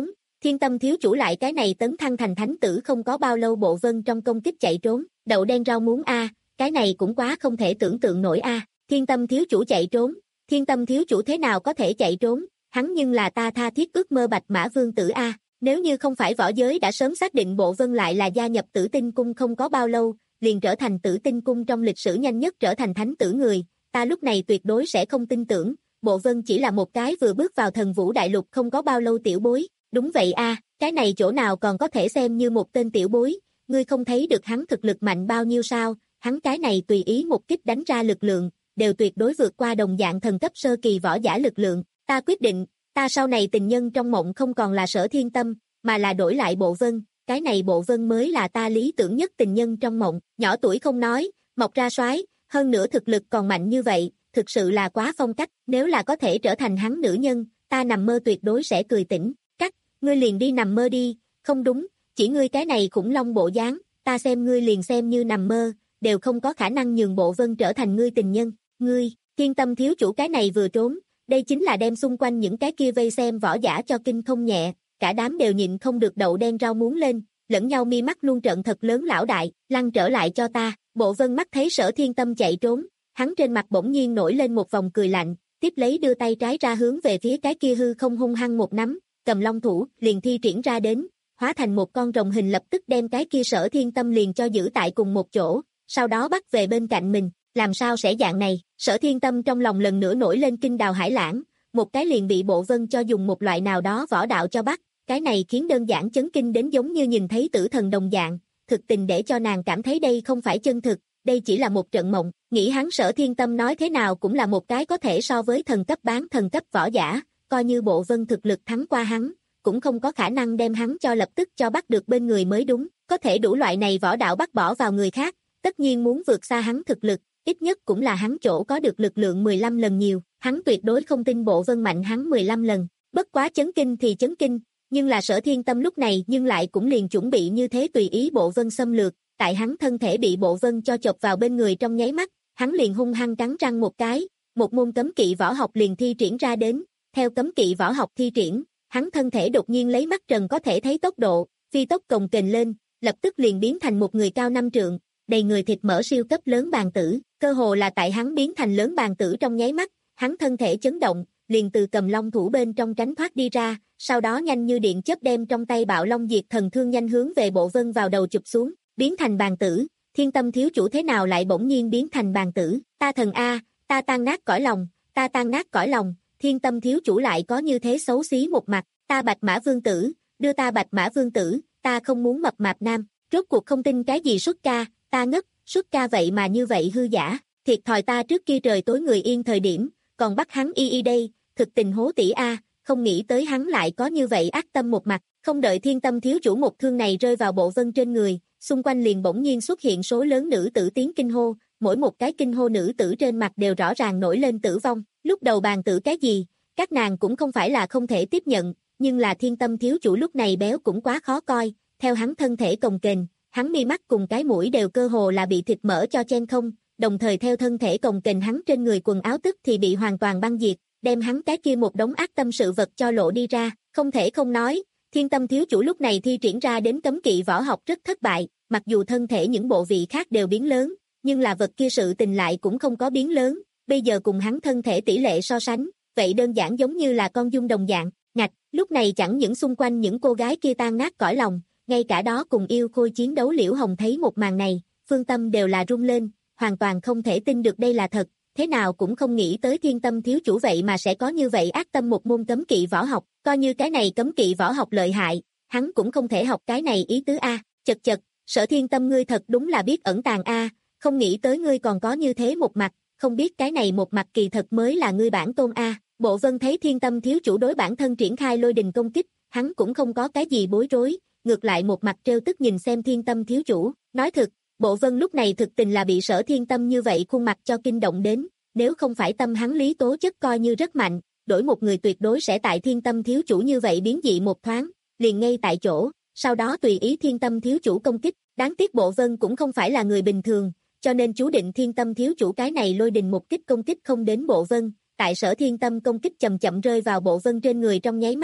Thiên Tâm thiếu chủ lại cái này tấn thăng thành thánh tử không có bao lâu Bộ Vân trong công kích chạy trốn, đậu đen rau muống a, cái này cũng quá không thể tưởng tượng nổi a. Thiên Tâm thiếu chủ chạy trốn, Thiên Tâm thiếu chủ thế nào có thể chạy trốn, hắn nhưng là ta tha thiết ước mơ Bạch Mã Vương tử a. Nếu như không phải võ giới đã sớm xác định Bộ Vân lại là gia nhập Tử Tinh cung không có bao lâu, liền trở thành Tử Tinh cung trong lịch sử nhanh nhất trở thành thánh tử người, ta lúc này tuyệt đối sẽ không tin tưởng, Bộ Vân chỉ là một cái vừa bước vào Thần Vũ Đại Lục không có bao lâu tiểu bối. Đúng vậy a, cái này chỗ nào còn có thể xem như một tên tiểu bối, ngươi không thấy được hắn thực lực mạnh bao nhiêu sao, hắn cái này tùy ý một kích đánh ra lực lượng, đều tuyệt đối vượt qua đồng dạng thần cấp sơ kỳ võ giả lực lượng, ta quyết định, ta sau này tình nhân trong mộng không còn là Sở Thiên Tâm, mà là đổi lại Bộ Vân, cái này Bộ Vân mới là ta lý tưởng nhất tình nhân trong mộng, nhỏ tuổi không nói, mọc ra soái, hơn nữa thực lực còn mạnh như vậy, thực sự là quá phong cách, nếu là có thể trở thành hắn nữ nhân, ta nằm mơ tuyệt đối sẽ cười tỉnh. Ngươi liền đi nằm mơ đi, không đúng, chỉ ngươi cái này khủng long bộ dáng, ta xem ngươi liền xem như nằm mơ, đều không có khả năng nhường Bộ Vân trở thành ngươi tình nhân, ngươi, Thiên Tâm thiếu chủ cái này vừa trốn, đây chính là đem xung quanh những cái kia vây xem võ giả cho kinh không nhẹ, cả đám đều nhịn không được đậu đen rau muống lên, lẫn nhau mi mắt luôn trợn thật lớn lão đại, lăn trở lại cho ta, Bộ Vân mắt thấy Sở Thiên Tâm chạy trốn, hắn trên mặt bỗng nhiên nổi lên một vòng cười lạnh, tiếp lấy đưa tay trái ra hướng về phía cái kia hư không hung hăng một nắm, cầm long thủ, liền thi triển ra đến, hóa thành một con rồng hình lập tức đem cái kia Sở Thiên Tâm liền cho giữ tại cùng một chỗ, sau đó bắt về bên cạnh mình, làm sao sẽ dạng này, Sở Thiên Tâm trong lòng lần nữa nổi lên kinh đào hải lãng, một cái liền bị Bộ Vân cho dùng một loại nào đó võ đạo cho bắt, cái này khiến đơn giản chấn kinh đến giống như nhìn thấy tử thần đồng dạng, thực tình để cho nàng cảm thấy đây không phải chân thực, đây chỉ là một trận mộng, nghĩ hắn Sở Thiên Tâm nói thế nào cũng là một cái có thể so với thần cấp bán thần cấp võ giả. Coi như Bộ Vân thực lực thắng qua hắn, cũng không có khả năng đem hắn cho lập tức cho bắt được bên người mới đúng, có thể đủ loại này võ đạo bắt bỏ vào người khác, tất nhiên muốn vượt xa hắn thực lực, ít nhất cũng là hắn chỗ có được lực lượng mười lăm lần nhiều, hắn tuyệt đối không tin Bộ Vân mạnh hắn mười lăm lần, bất quá chấn kinh thì chấn kinh, nhưng là Sở Thiên Tâm lúc này nhưng lại cũng liền chuẩn bị như thế tùy ý Bộ Vân xâm lược, tại hắn thân thể bị Bộ Vân cho chộp vào bên người trong nháy mắt, hắn liền hung hăng cắn răng một cái, một môn cấm kỵ võ học liền thi triển ra đến. Theo cấm kỵ võ học thi triển, hắn thân thể đột nhiên lấy mắt trần có thể thấy tốc độ, phi tốc cồng kềnh lên, lập tức liền biến thành một người cao năm trượng, đầy người thịt mỡ siêu cấp lớn bàn tử, cơ hồ là tại hắn biến thành lớn bàn tử trong nháy mắt, hắn thân thể chấn động, liền từ cầm long thủ bên trong tránh thoát đi ra, sau đó nhanh như điện chớp đem trong tay Bạo Long Diệt Thần Thương nhanh hướng về Bộ Vân vào đầu chụp xuống, biến thành bàn tử, Thiên Tâm thiếu chủ thế nào lại bỗng nhiên biến thành bàn tử, ta thần a, ta tan nát cõi lòng, ta tan nát cõi lòng. Thiên Tâm thiếu chủ lại có như thế xấu xí một mặt, ta Bạch Mã Vương tử, đưa ta Bạch Mã Vương tử, ta không muốn mập mạp nam, rốt cuộc không tin cái gì xuất ca, ta ngất, xuất ca vậy mà như vậy hư giả, thiệt thòi ta trước kia trời tối người yên thời điểm, còn bắt hắn y y đây, thực tình hố tỷ a, không nghĩ tới hắn lại có như vậy ác tâm một mặt, không đợi Thiên Tâm thiếu chủ một thương này rơi vào Bộ Vân trên người, xung quanh liền bỗng nhiên xuất hiện số lớn nữ tử tiếng kinh hô, mỗi một cái kinh hô nữ tử trên mặt đều rõ ràng nổi lên tử vong, lúc đầu bàn tử cái gì, các nàng cũng không phải là không thể tiếp nhận, nhưng là Thiên Tâm thiếu chủ lúc này béo cũng quá khó coi, theo hắn thân thể cồng kềnh, hắn mi mắt cùng cái mũi đều cơ hồ là bị thịt mỡ cho chen không, đồng thời theo thân thể cồng kềnh hắn trên người quần áo tức thì bị hoàn toàn băng diệt, đem hắn cái kia một đống ác tâm sự vật cho lộ đi ra, không thể không nói, Thiên Tâm thiếu chủ lúc này thi triển ra đến cấm kỵ võ học rất thất bại, mặc dù thân thể những bộ vị khác đều biến lớn, nhưng là vật kia sự tình lại cũng không có biến lớn, bây giờ cùng hắn thân thể tỷ lệ so sánh, vậy đơn giản giống như là con dung đồng dạng, ngạch, lúc này chẳng những xung quanh những cô gái kia tan nát cõi lòng, ngay cả đó cùng yêu khôi chiến đấu Liễu Hồng thấy một màn này, phương tâm đều là rung lên, hoàn toàn không thể tin được đây là thật, thế nào cũng không nghĩ tới Thiên Tâm thiếu chủ vậy mà sẽ có như vậy ác tâm một môn cấm kỵ võ học, coi như cái này cấm kỵ võ học lợi hại, hắn cũng không thể học cái này ý tứ a, chật chật, Sở Thiên Tâm ngươi thật đúng là biết ẩn tàng a, không nghĩ tới ngươi còn có như thế một mặt, không biết cái này một mặt kỳ thật mới là ngươi bản tôn a. Bộ Vân thấy Thiên Tâm thiếu chủ đối bản thân triển khai lôi đình công kích, hắn cũng không có cái gì bối rối, ngược lại một mặt trêu tức nhìn xem Thiên Tâm thiếu chủ, nói thực, Bộ Vân lúc này thực tình là bị Sở Thiên Tâm như vậy khuôn mặt cho kinh động đến, nếu không phải tâm hắn lý tố chất coi như rất mạnh, đổi một người tuyệt đối sẽ tại Thiên Tâm thiếu chủ như vậy biến dị một thoáng, liền ngay tại chỗ, sau đó tùy ý Thiên Tâm thiếu chủ công kích, đáng tiếc Bộ Vân cũng không phải là người bình thường, cho nên chú định Thiên Tâm thiếu chủ cái này lôi đình một kích công kích không đến Bộ Vân, tại Sở Thiên Tâm công kích chậm chậm rơi vào Bộ Vân trên người trong nháy mắt,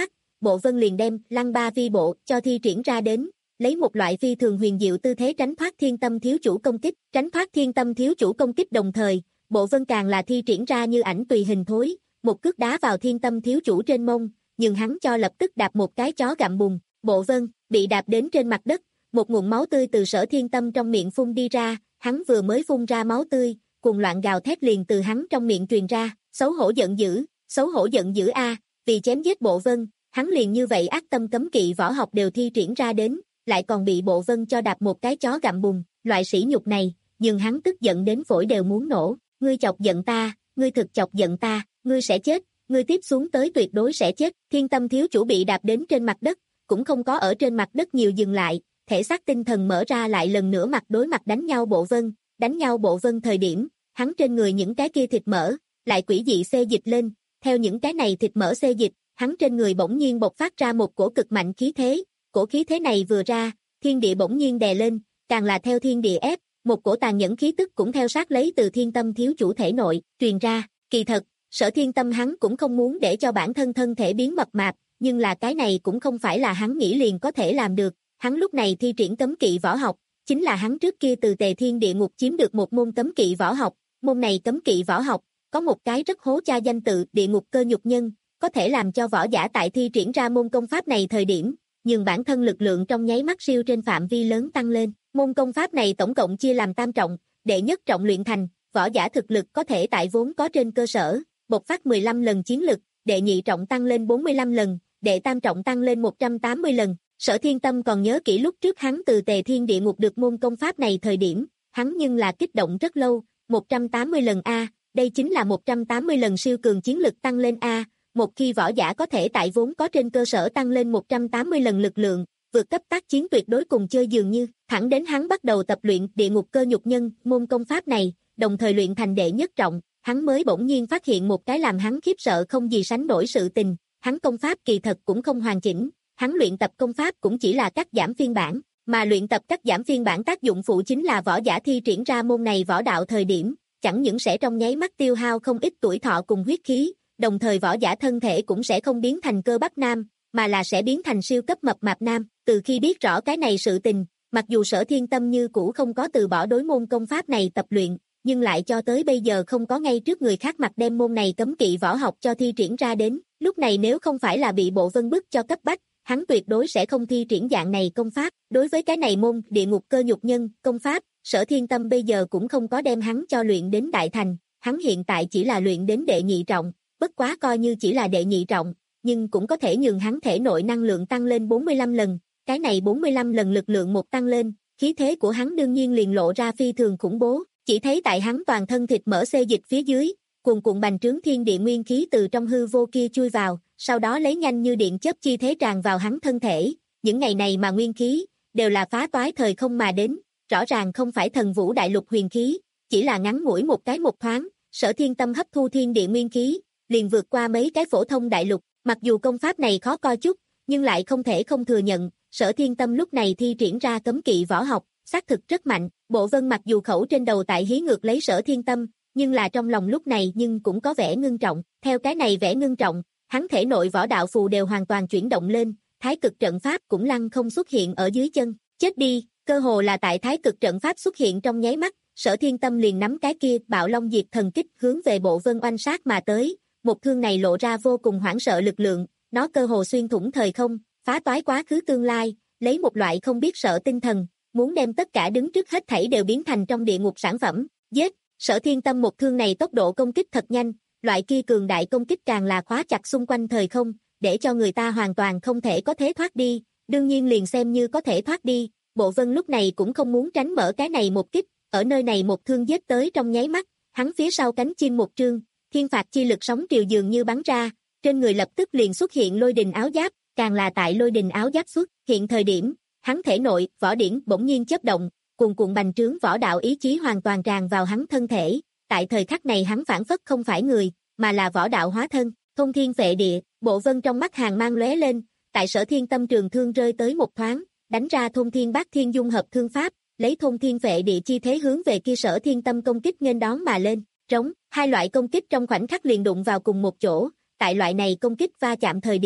Bộ Vân liền đem Lăng Ba Vi Bộ cho thi triển ra đến, lấy một loại phi thường huyền diệu tư thế tránh thoát Thiên Tâm thiếu chủ công kích, tránh thoát Thiên Tâm thiếu chủ công kích đồng thời, Bộ Vân càng là thi triển ra như ảnh tùy hình thối, một cước đá vào Thiên Tâm thiếu chủ trên mông, nhưng hắn cho lập tức đạp một cái chó gặm bùn, Bộ Vân bị đạp đến trên mặt đất, một nguồn máu tươi từ Sở Thiên Tâm trong miệng phun đi ra, hắn vừa mới phun ra máu tươi, cuồng loạn gào thét liền từ hắn trong miệng truyền ra, xấu hổ giận dữ, xấu hổ giận dữ a, vì chém giết Bộ Vân, hắn liền như vậy ác tâm cấm kỵ võ học đều thi triển ra đến, lại còn bị Bộ Vân cho đạp một cái chó gặm bùn, loại sỉ nhục này, nhưng hắn tức giận đến phổi đều muốn nổ, ngươi chọc giận ta, ngươi thực chọc giận ta, ngươi sẽ chết, ngươi tiếp xuống tới tuyệt đối sẽ chết, Thiên Tâm thiếu chủ bị đạp đến trên mặt đất, cũng không có ở trên mặt đất nhiều dừng lại, thể xác tinh thần mở ra lại lần nữa mặt đối mặt đánh nhau Bộ Vân, đánh nhau Bộ Vân thời điểm, hắn trên người những cái kia thịt mỡ, lại quỷ dị xê dịch lên, theo những cái này thịt mỡ xê dịch, hắn trên người bỗng nhiên bộc phát ra một cổ cực mạnh khí thế, cổ khí thế này vừa ra, thiên địa bỗng nhiên đè lên, càng là theo thiên địa ép, một cổ tàn nhẫn khí tức cũng theo sát lấy từ Thiên Tâm thiếu chủ thể nội, truyền ra, kỳ thật, Sở Thiên Tâm hắn cũng không muốn để cho bản thân thân thể biến mập mạp, nhưng là cái này cũng không phải là hắn nghĩ liền có thể làm được, hắn lúc này thi triển cấm kỵ võ học, chính là hắn trước kia từ Tề Thiên Địa Ngục chiếm được một môn cấm kỵ võ học, môn này cấm kỵ võ học, có một cái rất hố cha danh tự Địa Ngục Cơ Nhục Nhân, có thể làm cho võ giả tại thi triển ra môn công pháp này thời điểm, nhưng bản thân lực lượng trong nháy mắt siêu trên phạm vi lớn tăng lên. Môn công pháp này tổng cộng chia làm tam trọng, đệ nhất trọng luyện thành, võ giả thực lực có thể tại vốn có trên cơ sở, bộc phát mười lăm lần chiến lực, đệ nhị trọng tăng lên bốn mươi lăm lần, đệ tam trọng tăng lên một trăm tám mươi lần. Sở Thiên Tâm còn nhớ kỹ lúc trước hắn từ Tề Thiên Địa Ngục được môn công pháp này thời điểm, hắn nhưng là kích động rất lâu, một trăm tám mươi lần a, đây chính là một trăm tám mươi lần siêu cường chiến lực tăng lên a, một khi võ giả có thể tại vốn có trên cơ sở tăng lên một trăm tám mươi lần lực lượng, vượt cấp tác chiến tuyệt đối cùng chơi dường như, thẳng đến hắn bắt đầu tập luyện Địa Ngục Cơ Nhục Nhân, môn công pháp này, đồng thời luyện thành đệ nhất trọng, hắn mới bỗng nhiên phát hiện một cái làm hắn khiếp sợ không gì sánh nổi sự tình, hắn công pháp kỳ thật cũng không hoàn chỉnh, hắn luyện tập công pháp cũng chỉ là cắt giảm phiên bản, mà luyện tập cắt giảm phiên bản tác dụng phụ chính là võ giả thi triển ra môn này võ đạo thời điểm, chẳng những sẽ trong nháy mắt tiêu hao không ít tuổi thọ cùng huyết khí, đồng thời võ giả thân thể cũng sẽ không biến thành cơ bắp nam, mà là sẽ biến thành siêu cấp mập mạp nam. Từ khi biết rõ cái này sự tình, mặc dù Sở Thiên Tâm như cũ không có từ bỏ đối môn công pháp này tập luyện, nhưng lại cho tới bây giờ không có ngay trước người khác mặt đem môn này cấm kỵ võ học cho thi triển ra đến. Lúc này nếu không phải là bị Bộ Vân bức cho cấp bách, hắn tuyệt đối sẽ không thi triển dạng này công pháp. Đối với cái này môn Địa Ngục Cơ Nhục Nhân công pháp, Sở Thiên Tâm bây giờ cũng không có đem hắn cho luyện đến đại thành, hắn hiện tại chỉ là luyện đến đệ nhị trọng, bất quá coi như chỉ là đệ nhị trọng, nhưng cũng có thể nhường hắn thể nội năng lượng tăng lên bốn mươi lăm lần, cái này bốn mươi lăm lần lực lượng một tăng lên, khí thế của hắn đương nhiên liền lộ ra phi thường khủng bố, chỉ thấy tại hắn toàn thân thịt mỡ xê dịch phía dưới, cuồn cuộn bành trướng thiên địa nguyên khí từ trong hư vô kia chui vào, sau đó lấy nhanh như điện chớp chi thế tràn vào hắn thân thể, những ngày này mà nguyên khí, đều là phá toái thời không mà đến, rõ ràng không phải thần vũ đại lục huyền khí, chỉ là ngắn ngủi một cái một thoáng, Sở Thiên Tâm hấp thu thiên địa nguyên khí, liền vượt qua mấy cái phổ thông đại lục, mặc dù công pháp này khó coi chút, nhưng lại không thể không thừa nhận, Sở Thiên Tâm lúc này thi triển ra cấm kỵ võ học, xác thực rất mạnh. Bộ Vân mặc dù khẩu trên đầu tại hí ngược lấy Sở Thiên Tâm, nhưng là trong lòng lúc này nhưng cũng có vẻ ngưng trọng, theo cái này vẻ ngưng trọng, hắn thể nội võ đạo phù đều hoàn toàn chuyển động lên, thái cực trận pháp cũng lăng không xuất hiện ở dưới chân, chết đi, cơ hồ là tại thái cực trận pháp xuất hiện trong nháy mắt, Sở Thiên Tâm liền nắm cái kia Bạo Long Diệt Thần Kích hướng về Bộ Vân oanh sát mà tới, một thương này lộ ra vô cùng hoảng sợ lực lượng, nó cơ hồ xuyên thủng thời không, phá toái quá khứ tương lai, lấy một loại không biết sợ tinh thần, muốn đem tất cả đứng trước hết thảy đều biến thành trong địa ngục sản phẩm, giết. Sở Thiên Tâm một thương này tốc độ công kích thật nhanh, loại kia cường đại công kích càng là khóa chặt xung quanh thời không, để cho người ta hoàn toàn không thể có thế thoát đi, đương nhiên liền xem như có thể thoát đi, Bộ Vân lúc này cũng không muốn tránh mở cái này một kích, ở nơi này một thương giết tới trong nháy mắt, hắn phía sau cánh chim một trương, thiên phạt chi lực sóng triều dường như bắn ra, trên người lập tức liền xuất hiện lôi đình áo giáp, càng là tại lôi đình áo giáp xuất hiện thời điểm, hắn thể nội, võ điển bỗng nhiên chớp động, cuồn cuộn bành trướng võ đạo ý chí hoàn toàn tràn vào hắn thân thể, tại thời khắc này hắn phản phất không phải người, mà là võ đạo hóa thân, thôn thiên phệ địa. Bộ Vân trong mắt hàn mang lóe lên, tại Sở Thiên Tâm trường thương rơi tới một thoáng, đánh ra thôn thiên bát thiên dung hợp thương pháp, lấy thôn thiên phệ địa chi thế hướng về kia Sở Thiên Tâm công kích nghênh đón mà lên, trống, hai loại công kích trong khoảnh khắc liền đụng vào cùng một chỗ, tại loại này công kích va chạm thời điểm,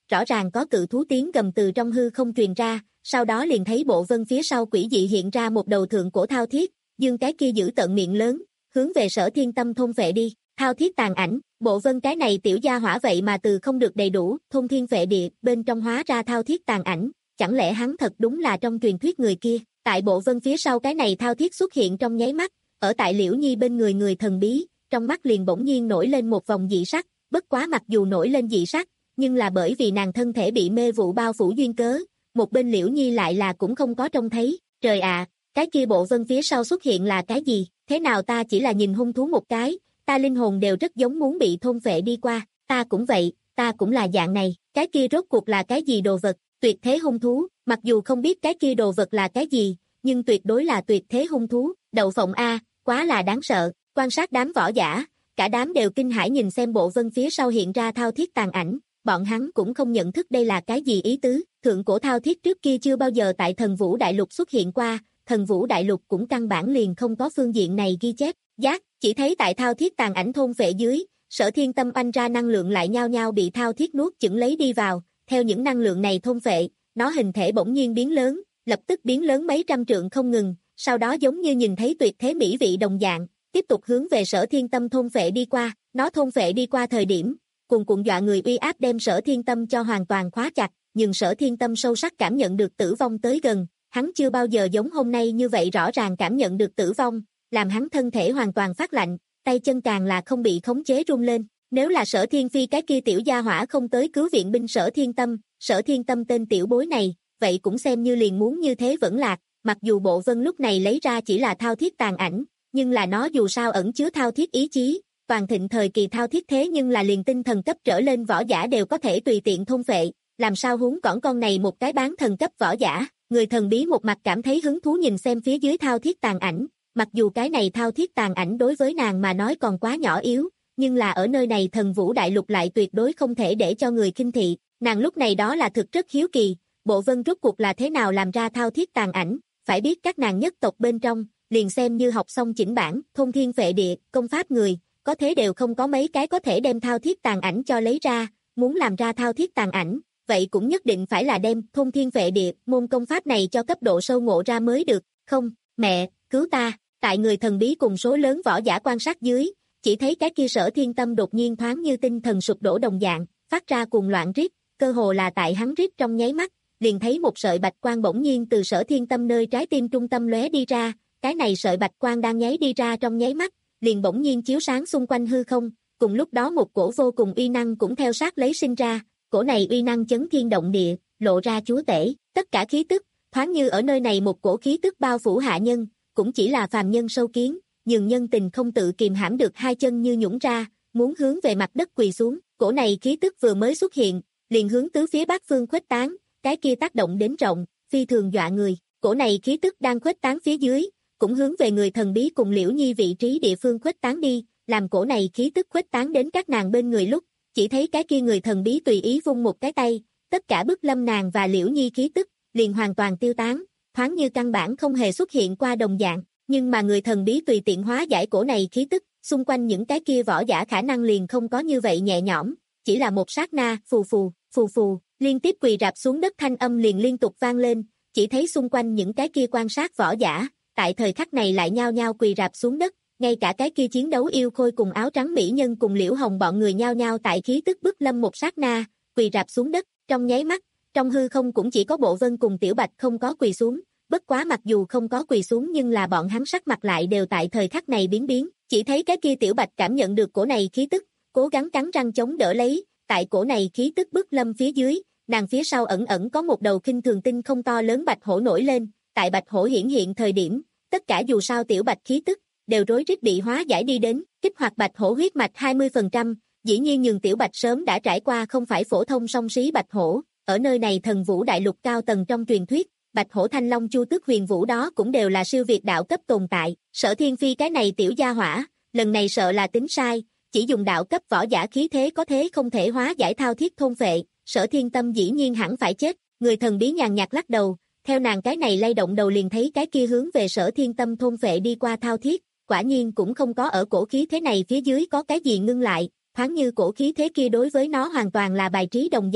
rõ ràng có cự thú tiếng gầm từ trong hư không truyền ra, sau đó liền thấy bộ vân phía sau quỷ dị hiện ra một đầu thượng cổ thao thiết, dương cái kia giữ tận miệng lớn, hướng về Sở Thiên Tâm thôn phệ đi, thao thiết tàn ảnh, bộ vân cái này tiểu gia hỏa vậy mà từ không được đầy đủ, thôn thiên phệ địa, bên trong hóa ra thao thiết tàn ảnh, chẳng lẽ hắn thật đúng là trong truyền thuyết người kia, tại bộ vân phía sau cái này thao thiết xuất hiện trong nháy mắt, ở tại Liễu Nhi bên người người thần bí, trong mắt liền bỗng nhiên nổi lên một vòng dị sắc, bất quá mặc dù nổi lên dị sắc, nhưng là bởi vì nàng thân thể bị mê vụ bao phủ duyên cớ, một bên Liễu Nhi lại là cũng không có trông thấy, trời ạ, cái kia bộ vân phía sau xuất hiện là cái gì, thế nào ta chỉ là nhìn hung thú một cái, ta linh hồn đều rất giống muốn bị thôn phệ đi qua, ta cũng vậy, ta cũng là dạng này, cái kia rốt cuộc là cái gì đồ vật, tuyệt thế hung thú, mặc dù không biết cái kia đồ vật là cái gì, nhưng tuyệt đối là tuyệt thế hung thú, đậu phộng A, quá là đáng sợ, quan sát đám võ giả, cả đám đều kinh hãi nhìn xem bộ vân phía sau hiện ra thao thiết tàn ảnh, bọn hắn cũng không nhận thức đây là cái gì ý tứ, thượng cổ thao thiết trước kia chưa bao giờ tại thần vũ đại lục xuất hiện qua, thần vũ đại lục cũng căn bản liền không có phương diện này ghi chép, giác, chỉ thấy tại thao thiết tàn ảnh thôn phệ dưới, Sở Thiên Tâm oanh ra năng lượng lại nhao nhao bị thao thiết nuốt chửng lấy đi vào, theo những năng lượng này thôn phệ, nó hình thể bỗng nhiên biến lớn, lập tức biến lớn mấy trăm trượng không ngừng, sau đó giống như nhìn thấy tuyệt thế mỹ vị đồng dạng, tiếp tục hướng về Sở Thiên Tâm thôn phệ đi qua, nó thôn phệ đi qua thời điểm, cuồn cuộn dọa người uy áp đem Sở Thiên Tâm cho hoàn toàn khóa chặt, nhưng Sở Thiên Tâm sâu sắc cảm nhận được tử vong tới gần, hắn chưa bao giờ giống hôm nay như vậy rõ ràng cảm nhận được tử vong, làm hắn thân thể hoàn toàn phát lạnh, tay chân càng là không bị khống chế run lên. Nếu là Sở Thiên Phi cái kia tiểu gia hỏa không tới cứu viện binh Sở Thiên Tâm, Sở Thiên Tâm tên tiểu bối này, vậy cũng xem như liền muốn như thế vẫn lạc, mặc dù bộ vân lúc này lấy ra chỉ là thao thiết tàn ảnh, nhưng là nó dù sao ẩn chứa thao thiết ý chí, toàn thịnh thời kỳ thao thiết thế nhưng là liền tinh thần cấp trở lên võ giả đều có thể tùy tiện thôn phệ, làm sao huống cỏn con này một cái bán thần cấp võ giả, người thần bí một mặt cảm thấy hứng thú nhìn xem phía dưới thao thiết tàn ảnh, mặc dù cái này thao thiết tàn ảnh đối với nàng mà nói còn quá nhỏ yếu, nhưng là ở nơi này thần vũ đại lục lại tuyệt đối không thể để cho người khinh thị, nàng lúc này đó là thực rất hiếu kỳ, bộ vân rốt cuộc là thế nào làm ra thao thiết tàn ảnh, phải biết các nàng nhất tộc bên trong, liền xem như học xong chỉnh bản, thôn thiên phệ địa, công pháp người, có thế đều không có mấy cái có thể đem thao thiết tàn ảnh cho lấy ra, muốn làm ra thao thiết tàn ảnh, vậy cũng nhất định phải là đem thôn thiên phệ địa, môn công pháp này cho cấp độ sâu ngộ ra mới được, không, mẹ, cứu ta, tại người thần bí cùng số lớn võ giả quan sát dưới, chỉ thấy cái kia Sở Thiên Tâm đột nhiên thoáng như tinh thần sụp đổ đồng dạng, phát ra cuồng loạn rít, cơ hồ là tại hắn rít trong nháy mắt, liền thấy một sợi bạch quang bỗng nhiên từ Sở Thiên Tâm nơi trái tim trung tâm lóe đi ra, cái này sợi bạch quang đang nháy đi ra trong nháy mắt, liền bỗng nhiên chiếu sáng xung quanh hư không, cùng lúc đó một cổ vô cùng uy năng cũng theo sát lấy sinh ra, cổ này uy năng chấn thiên động địa, lộ ra chúa tể, tất cả khí tức, thoáng như ở nơi này một cổ khí tức bao phủ hạ nhân, cũng chỉ là phàm nhân sâu kiến, nhưng nhân tình không tự kìm hãm được hai chân như nhũn ra, muốn hướng về mặt đất quỳ xuống, cổ này khí tức vừa mới xuất hiện, liền hướng tứ phía bát phương khuếch tán, cái kia tác động đến rộng, phi thường dọa người, cổ này khí tức đang khuếch tán phía dưới, cũng hướng về người thần bí cùng Liễu Nhi vị trí địa phương khuếch tán đi, làm cổ này khí tức khuếch tán đến các nàng bên người lúc, chỉ thấy cái kia người thần bí tùy ý vung một cái tay, tất cả bức lâm nàng và Liễu Nhi khí tức, liền hoàn toàn tiêu tán, thoáng như căn bản không hề xuất hiện qua đồng dạng, nhưng mà người thần bí tùy tiện hóa giải cổ này khí tức, xung quanh những cái kia võ giả khả năng liền không có như vậy nhẹ nhõm, chỉ là một sát na, phù phù, phù phù, liên tiếp quỳ rạp xuống đất thanh âm liền liên tục vang lên, chỉ thấy xung quanh những cái kia quan sát võ giả, tại thời khắc này lại nhao nhao quỳ rạp xuống đất, ngay cả cái kia chiến đấu yêu khôi cùng áo trắng mỹ nhân cùng Liễu Hồng bọn người nhao nhao tại khí tức bức lâm một sát na, quỳ rạp xuống đất, trong nháy mắt, trong hư không cũng chỉ có Bộ Vân cùng Tiểu Bạch không có quỳ xuống, bất quá mặc dù không có quỳ xuống nhưng là bọn hắn sắc mặt lại đều tại thời khắc này biến biến, chỉ thấy cái kia Tiểu Bạch cảm nhận được cổ này khí tức, cố gắng cắn răng chống đỡ lấy, tại cổ này khí tức bức lâm phía dưới, nàng phía sau ẩn ẩn có một đầu khinh thường tinh không to lớn bạch hổ nổi lên, tại bạch hổ hiển hiện thời điểm, tất cả dù sao Tiểu Bạch khí tức đều rối rít bị hóa giải đi đến, kích hoạt bạch hổ huyết mạch hai mươi phần trăm, dĩ nhiên nhường Tiểu Bạch sớm đã trải qua không phải phổ thông song xí bạch hổ, ở nơi này thần vũ đại lục cao tầng trong truyền thuyết, bạch hổ thanh long chu tước huyền vũ đó cũng đều là siêu việt đạo cấp tồn tại, Sở Thiên Phi cái này tiểu gia hỏa, lần này sợ là tính sai, chỉ dùng đạo cấp võ giả khí thế có thế không thể hóa giải thao thiết thôn phệ, Sở Thiên Tâm dĩ nhiên hẳn phải chết, người thần bí nhàn nhạt lắc đầu, theo nàng cái này lay động đầu liền thấy cái kia hướng về Sở Thiên Tâm thôn phệ đi qua thao thiết, quả nhiên cũng không có ở cổ khí thế này phía dưới có cái gì ngưng lại, thoáng như cổ khí thế kia đối với nó hoàn toàn là bài trí đồng dạng,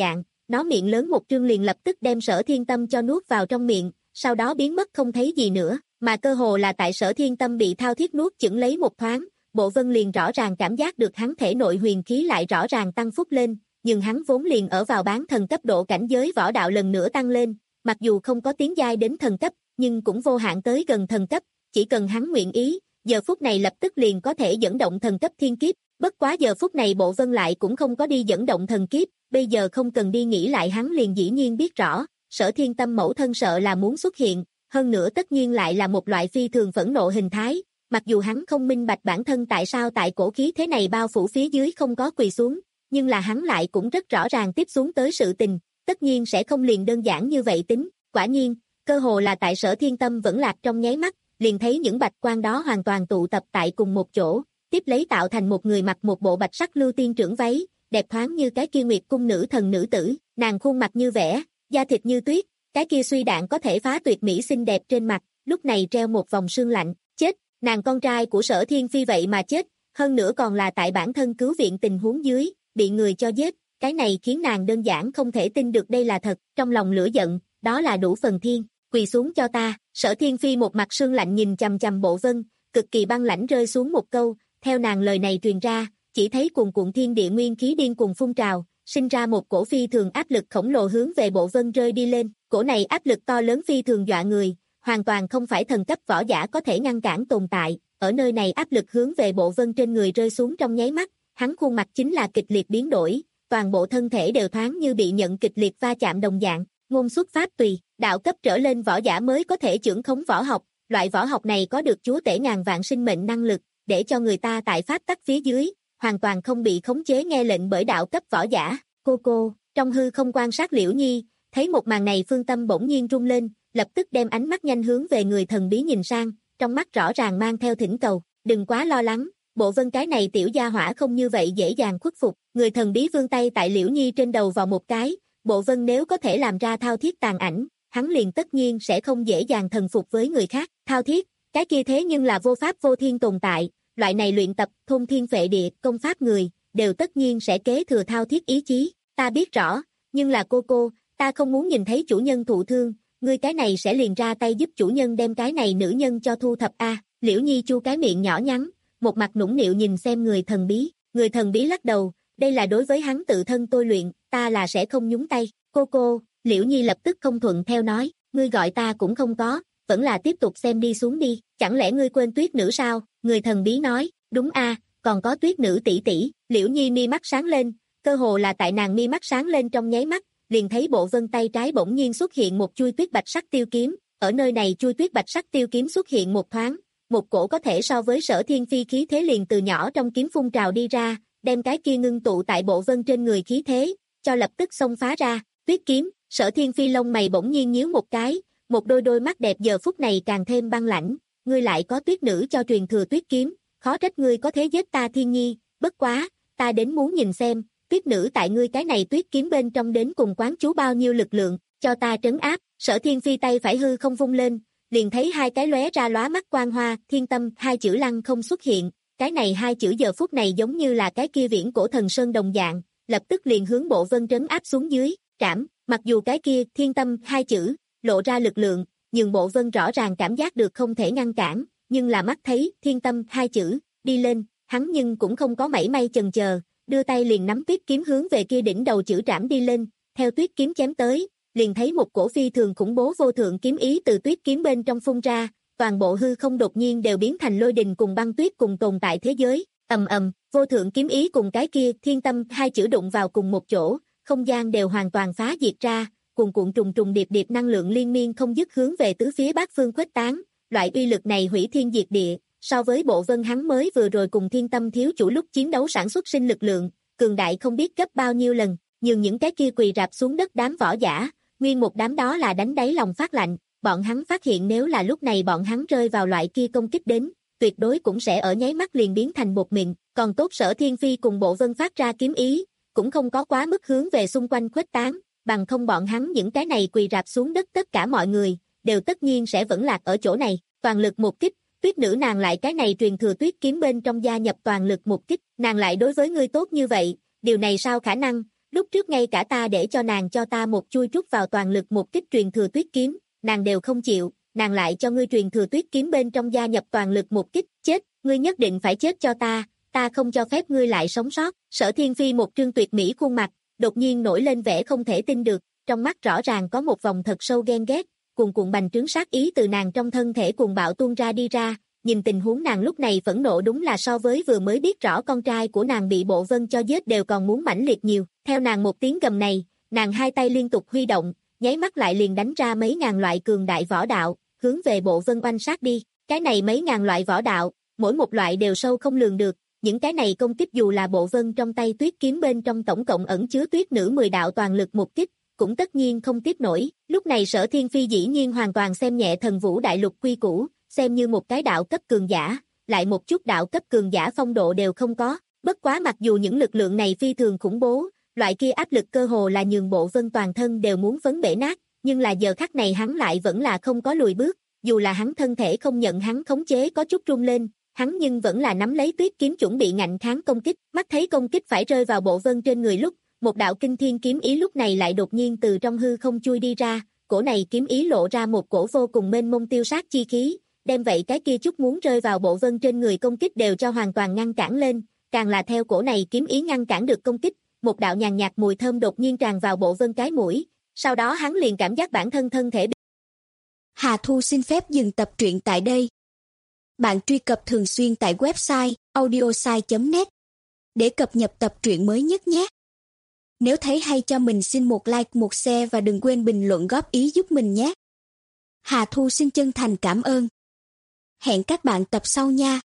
nó miệng lớn một trương liền lập tức đem Sở Thiên Tâm cho nuốt vào trong miệng, sau đó biến mất không thấy gì nữa, mà cơ hồ là tại Sở Thiên Tâm bị thao thiết nuốt chửng lấy một thoáng, Bộ Vân liền rõ ràng cảm giác được hắn thể nội huyền khí lại rõ ràng tăng phúc lên, nhưng hắn vốn liền ở vào bán thần cấp độ cảnh giới võ đạo lần nữa tăng lên, mặc dù không có tiến giai đến thần cấp, nhưng cũng vô hạn tới gần thần cấp, chỉ cần hắn nguyện ý, giờ phút này lập tức liền có thể dẫn động thần cấp thiên kiếp, bất quá giờ phút này Bộ Vân lại cũng không có đi dẫn động thần kiếp, bây giờ không cần đi nghĩ lại hắn liền dĩ nhiên biết rõ, Sở Thiên Tâm mẫu thân sợ là muốn xuất hiện, hơn nữa tất nhiên lại là một loại phi thường phẫn nộ hình thái, mặc dù hắn không minh bạch bản thân tại sao tại cổ khí thế này bao phủ phía dưới không có quỳ xuống, nhưng là hắn lại cũng rất rõ ràng tiếp xuống tới sự tình, tất nhiên sẽ không liền đơn giản như vậy tính, quả nhiên, cơ hồ là tại Sở Thiên Tâm vẫn lạc trong nháy mắt, liền thấy những bạch quan đó hoàn toàn tụ tập tại cùng một chỗ, tiếp lấy tạo thành một người mặc một bộ bạch sắc lưu tiên trưởng váy, đẹp thoáng như cái kia Nguyệt cung nữ thần nữ tử, nàng khuôn mặt như vẽ, da thịt như tuyết, cái kia suy đạn có thể phá tuyệt mỹ xinh đẹp trên mặt, lúc này treo một vòng sương lạnh, chết, nàng con trai của Sở Thiên Phi vậy mà chết, hơn nữa còn là tại bản thân cứu viện tình huống dưới, bị người cho giết, cái này khiến nàng đơn giản không thể tin được đây là thật, trong lòng lửa giận, đó là đủ phần thiên, quỳ xuống cho ta, Sở Thiên Phi một mặt sương lạnh nhìn chằm chằm Bộ Vân, cực kỳ băng lãnh rơi xuống một câu, theo nàng lời này truyền ra, chỉ thấy cuồn cuộn thiên địa nguyên khí điên cuồng phun trào, sinh ra một cổ phi thường áp lực khổng lồ hướng về Bộ Vân rơi đi lên, cổ này áp lực to lớn phi thường dọa người, hoàn toàn không phải thần cấp võ giả có thể ngăn cản tồn tại, ở nơi này áp lực hướng về Bộ Vân trên người rơi xuống trong nháy mắt, hắn khuôn mặt chính là kịch liệt biến đổi, toàn bộ thân thể đều thoáng như bị nhận kịch liệt va chạm đồng dạng, ngôn xuất pháp tùy, đạo cấp trở lên võ giả mới có thể trưởng khống võ học, loại võ học này có được chúa tể ngàn vạn sinh mệnh năng lực, để cho người ta tại pháp tắc phía dưới, hoàn toàn không bị khống chế nghe lệnh bởi đạo cấp võ giả. Cô cô, trong hư không quan sát Liễu Nhi, thấy một màn này phương tâm bỗng nhiên rung lên, lập tức đem ánh mắt nhanh hướng về người thần bí nhìn sang, trong mắt rõ ràng mang theo thỉnh cầu, đừng quá lo lắng, Bộ Vân cái này tiểu gia hỏa không như vậy dễ dàng khuất phục, người thần bí vươn tay tại Liễu Nhi trên đầu vào một cái, Bộ Vân nếu có thể làm ra thao thiết tàn ảnh, hắn liền tất nhiên sẽ không dễ dàng thần phục với người khác, thao thiết, cái kia thế nhưng là vô pháp vô thiên tồn tại, loại này luyện tập thôn thiên phệ địa công pháp người, đều tất nhiên sẽ kế thừa thao thiết ý chí, ta biết rõ, nhưng là cô cô, ta không muốn nhìn thấy chủ nhân thụ thương, ngươi cái này sẽ liền ra tay giúp chủ nhân đem cái này nữ nhân cho thu thập a. À, Liễu Nhi chu cái miệng nhỏ nhắn, một mặt nũng nịu nhìn xem người thần bí, người thần bí lắc đầu, đây là đối với hắn tự thân tôi luyện, ta là sẽ không nhúng tay, cô cô, Liễu Nhi lập tức không thuận theo nói, ngươi gọi ta cũng không có, vẫn là tiếp tục xem đi xuống đi, chẳng lẽ ngươi quên tuyết nữ sao, người thần bí nói, đúng a, còn có tuyết nữ tỷ tỷ, Liễu Nhi mi mắt sáng lên, cơ hồ là tại nàng mi mắt sáng lên trong nháy mắt, liền thấy Bộ Vân tay trái bỗng nhiên xuất hiện một chuôi tuyết bạch sắc tiêu kiếm, ở nơi này chuôi tuyết bạch sắc tiêu kiếm xuất hiện một thoáng, một cổ có thể so với Sở Thiên Phi khí thế liền từ nhỏ trong kiếm phun trào đi ra, đem cái kia ngưng tụ tại Bộ Vân trên người khí thế, cho lập tức xông phá ra, tuyết kiếm, Sở Thiên Phi lông mày bỗng nhiên nhíu một cái, một đôi đôi mắt đẹp giờ phút này càng thêm băng lãnh, ngươi lại có tuyết nữ cho truyền thừa tuyết kiếm, khó trách ngươi có thế giết ta Thiên Nhi, bất quá, ta đến muốn nhìn xem, tuyết nữ tại ngươi cái này tuyết kiếm bên trong đến cùng quán chú bao nhiêu lực lượng, cho ta trấn áp, Sở Thiên Phi tay phải hư không vung lên, liền thấy hai cái lóe ra lóa mắt quang hoa, thiên tâm, hai chữ lăng không xuất hiện, cái này hai chữ giờ phút này giống như là cái kia viễn cổ thần sơn đồng dạng, lập tức liền hướng Bộ Vân trấn áp xuống dưới, trảm, mặc dù cái kia thiên tâm hai chữ lộ ra lực lượng, nhưng Bộ Vân rõ ràng cảm giác được không thể ngăn cản, nhưng là mắt thấy thiên tâm hai chữ đi lên, hắn nhưng cũng không có mảy may chần chờ, đưa tay liền nắm tuyết kiếm hướng về kia đỉnh đầu chữ trảm đi lên, theo tuyết kiếm chém tới, liền thấy một cổ phi thường khủng bố vô thượng kiếm ý từ tuyết kiếm bên trong phun ra, toàn bộ hư không đột nhiên đều biến thành lôi đình cùng băng tuyết cùng tồn tại thế giới, ầm ầm, vô thượng kiếm ý cùng cái kia thiên tâm hai chữ đụng vào cùng một chỗ, không gian đều hoàn toàn phá diệt ra, cuồn cuộn trùng trùng điệp điệp năng lượng liên miên không dứt hướng về tứ phía bát phương khuếch tán, loại uy lực này hủy thiên diệt địa, so với Bộ Vân hắn mới vừa rồi cùng thiên tâm thiếu chủ lúc chiến đấu sản xuất sinh lực lượng, cường đại không biết gấp bao nhiêu lần, nhưng những cái kia quỳ rạp xuống đất đám võ giả, nguyên một đám đó là đánh đáy lòng phát lạnh, bọn hắn phát hiện nếu là lúc này bọn hắn rơi vào loại kia công kích đến, tuyệt đối cũng sẽ ở nháy mắt liền biến thành bột mịn, còn tốt Sở Thiên Phi cùng Bộ Vân phát ra kiếm ý, cũng không có quá mức hướng về xung quanh khuếch tán, bằng không bọn hắn những cái này quỳ rạp xuống đất tất cả mọi người, đều tất nhiên sẽ vẫn lạc ở chỗ này, toàn lực một kích, tuyết nữ nàng lại cái này truyền thừa tuyết kiếm bên trong gia nhập toàn lực một kích, nàng lại đối với ngươi tốt như vậy, điều này sao khả năng, Lúc trước ngay cả ta để cho nàng cho ta một chui trút vào toàn lực một kích truyền thừa tuyết kiếm, nàng đều không chịu, nàng lại cho ngươi truyền thừa tuyết kiếm bên trong gia nhập toàn lực một kích, chết, ngươi nhất định phải chết cho ta, ta không cho phép ngươi lại sống sót. Sở Thiên Phi một trương tuyệt mỹ khuôn mặt, đột nhiên nổi lên vẻ không thể tin được, trong mắt rõ ràng có một vòng thật sâu ghen ghét, cuồn cuộn bành trướng sát ý từ nàng trong thân thể cuồng bạo tuôn ra đi ra, nhìn tình huống nàng lúc này phẫn nộ đúng là so với vừa mới biết rõ con trai của nàng bị Bộ Vân cho giết đều còn muốn mãnh liệt nhiều. Theo nàng một tiếng gầm này, nàng hai tay liên tục huy động, nháy mắt lại liền đánh ra mấy ngàn loại cường đại võ đạo, hướng về Bộ Vân oanh sát đi. Cái này mấy ngàn loại võ đạo, mỗi một loại đều sâu không lường được, những cái này công kích dù là Bộ Vân trong tay tuyết kiếm bên trong tổng cộng ẩn chứa tuyết nữ mười đạo toàn lực một kích, cũng tất nhiên không tiếp nổi. Lúc này Sở Thiên Phi dĩ nhiên hoàn toàn xem nhẹ Thần Vũ Đại Lục quy củ, xem như một cái đạo cấp cường giả, lại một chút đạo cấp cường giả phong độ đều không có. Bất quá mặc dù những lực lượng này phi thường khủng bố, loại kia áp lực cơ hồ là nhường Bộ Vân toàn thân đều muốn phấn bể nát, nhưng là giờ khắc này hắn lại vẫn là không có lùi bước, dù là hắn thân thể không nhận hắn khống chế có chút rung lên, hắn nhưng vẫn là nắm lấy tuyết kiếm chuẩn bị ngạnh kháng công kích. Mắt thấy công kích phải rơi vào Bộ Vân trên người lúc, một đạo kinh thiên kiếm ý lúc này lại đột nhiên từ trong hư không chui đi ra, cổ này kiếm ý lộ ra một cổ vô cùng mênh mông tiêu sát chi khí, đem vậy cái kia chút muốn rơi vào Bộ Vân trên người công kích đều cho hoàn toàn ngăn cản lên, càng là theo cổ này kiếm ý ngăn cản được công kích, một đạo nhàn nhạt mùi thơm đột nhiên tràn vào Bộ Vân cái mũi, sau đó hắn liền cảm giác bản thân thân thể bị... Hà Thu xin phép dừng tập truyện tại đây. Bạn truy cập thường xuyên tại website audiosai chấm net để cập nhật tập truyện mới nhất nhé. Nếu thấy hay cho mình xin một like, một share và đừng quên bình luận góp ý giúp mình nhé. Hà Thu xin chân thành cảm ơn. Hẹn các bạn tập sau nha.